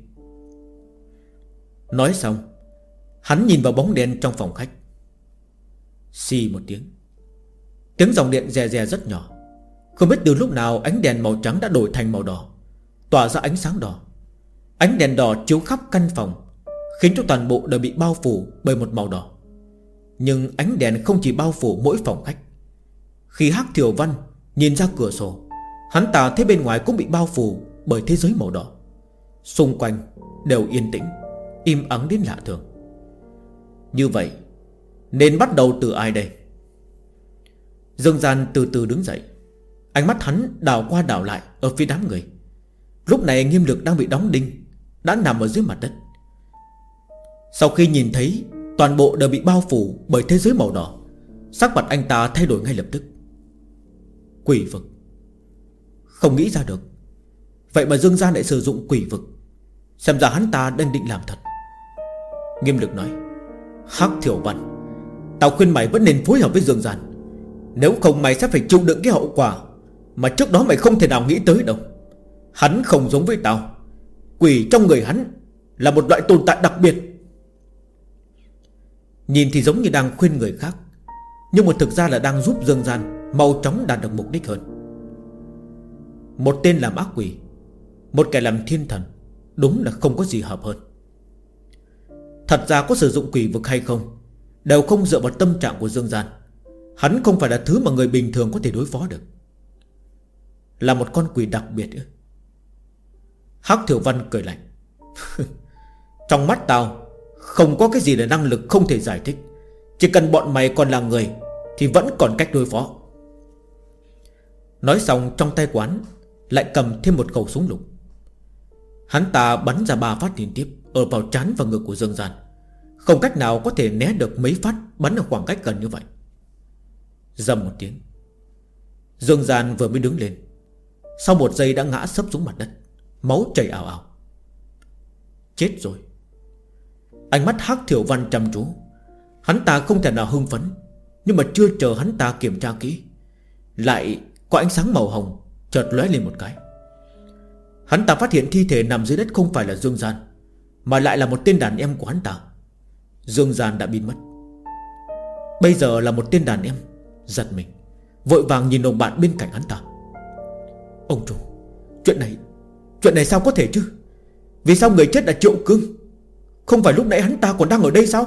Nói xong, hắn nhìn vào bóng đèn trong phòng khách. Xì một tiếng. Tiếng dòng điện rè rè rất nhỏ. Không biết từ lúc nào ánh đèn màu trắng đã đổi thành màu đỏ, tỏa ra ánh sáng đỏ. Ánh đèn đỏ chiếu khắp căn phòng, khiến cho toàn bộ đều bị bao phủ bởi một màu đỏ. Nhưng ánh đèn không chỉ bao phủ mỗi phòng khách. Khi Hắc Thiểu Văn nhìn ra cửa sổ, hắn ta thấy bên ngoài cũng bị bao phủ bởi thế giới màu đỏ. Xung quanh đều yên tĩnh, im ắng đến lạ thường. Như vậy nên bắt đầu từ ai đây? Dương Gian từ từ đứng dậy. Ánh mắt hắn đảo qua đảo lại ở phía đám người. Lúc này Nghiêm Lực đang bị đóng đinh, đã nằm ở dưới mặt đất. Sau khi nhìn thấy toàn bộ đều bị bao phủ bởi thế giới màu đỏ, sắc mặt anh ta thay đổi ngay lập tức. Quỷ vực. Không nghĩ ra được. Vậy mà Dương Gian lại sử dụng quỷ vực. Xem ra hắn ta đang định làm thật. Nghiêm Lực nói: Hắc Thiểu Văn, tao khuyên mày vẫn nên phối hợp với Dương Gian. Nếu không mày sẽ phải chịu đựng cái hậu quả mà trước đó mày không thể nào nghĩ tới đâu. Hắn không giống với tao. Quỷ trong người hắn là một loại tồn tại đặc biệt. Nhìn thì giống như đang khuyên người khác, nhưng mà thực ra là đang giúp Dương Gian mau chóng đạt được mục đích hơn. Một tên làm ác quỷ, một kẻ làm thiên thần, đúng là không có gì hợp hơn. Thật ra có sử dụng quỷ vực hay không đều không dựa vào tâm trạng của Dương Gian. Hắn không phải là thứ mà người bình thường có thể đối phó được. Là một con quỷ đặc biệt nữa. Hắc Thiểu Văn cười lạnh. Trong mắt tao không có cái gì là năng lực không thể giải thích. Chỉ cần bọn mày còn là người thì vẫn còn cách đối phó. Nói xong trong tay quán lại cầm thêm một khẩu súng lục. Hắn ta bắn ra 3 phát liên tiếp ở vào trán và ngực của Dương Gian. Không cách nào có thể né được mấy phát bắn ở khoảng cách gần như vậy. Rầm một tiếng, Dương Gian vừa mới đứng lên, sau một giây đã ngã sấp xuống mặt đất, máu chảy ào ào. Chết rồi. Ánh mắt Hắc Thiểu Văn chăm chú. Hắn ta không thể nào hưng phấn, nhưng mà chưa chờ hắn ta kiểm tra kỹ, lại có ánh sáng màu hồng chợt lóe lên một cái. Hắn ta phát hiện thi thể nằm dưới đất không phải là Dương Gian, mà lại là một tên đàn em của hắn ta. Dương Gian đã biến mất. Bây giờ là một tên đàn em giật mình, vội vàng nhìn đồng bạn bên cạnh hắn ta. Ông chủ, chuyện này sao có thể chứ? Vì sao người chết là Triệu Cương? Không phải lúc nãy hắn ta còn đang ở đây sao?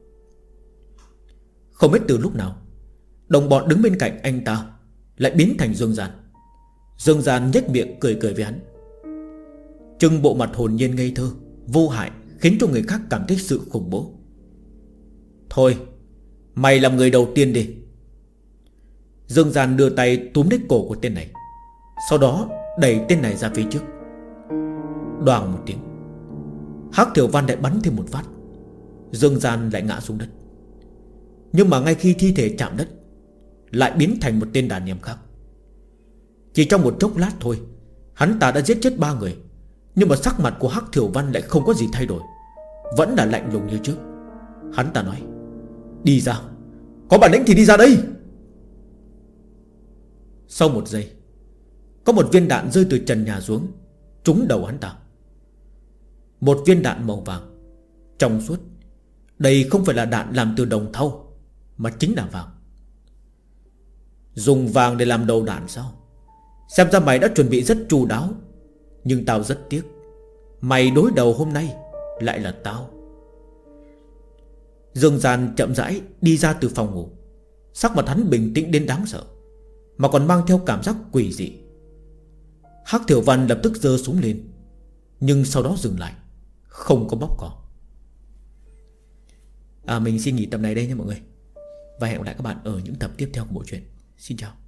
Không biết từ lúc nào, đồng bọn đứng bên cạnh anh ta lại biến thành Dương Gian. Dương Gian nhếch miệng cười cười với hắn, trưng bộ mặt hồn nhiên ngây thơ vô hại, khiến cho người khác cảm thấy sự khủng bố. Thôi, mày làm người đầu tiên đi. Dương Gian đưa tay túm lấy cổ của tên này, sau đó đẩy tên này ra phía trước. Đoàng một tiếng, Hắc Thiểu Văn lại bắn thêm một phát. Dương Gian lại ngã xuống đất. Nhưng mà ngay khi thi thể chạm đất, lại biến thành một tên đàn em khác. Chỉ trong một chốc lát thôi, hắn ta đã giết chết 3 người. Nhưng mà sắc mặt của Hắc Thiểu Văn lại không có gì thay đổi, vẫn là lạnh lùng như trước. Hắn ta nói, đi ra, có bản lĩnh thì đi ra đây. Sau một giây, có một viên đạn rơi từ trần nhà xuống, trúng đầu hắn ta. Một viên đạn màu vàng, trong suốt. Đây không phải là đạn làm từ đồng thau, mà chính là vàng. Dùng vàng để làm đầu đạn sao? Xem ra mày đã chuẩn bị rất chu đáo. Nhưng tao rất tiếc, mày đối đầu hôm nay lại là tao. Dương Gian chậm rãi đi ra từ phòng ngủ. Sắc mặt hắn bình tĩnh đến đáng sợ, mà còn mang theo cảm giác quỷ dị. Hắc Thiểu Văn lập tức giơ súng lên, nhưng sau đó dừng lại, không có bóp cò. Mình xin nghỉ tập này đây nha mọi người, và hẹn gặp lại các bạn ở những tập tiếp theo của bộ truyện. Xin chào.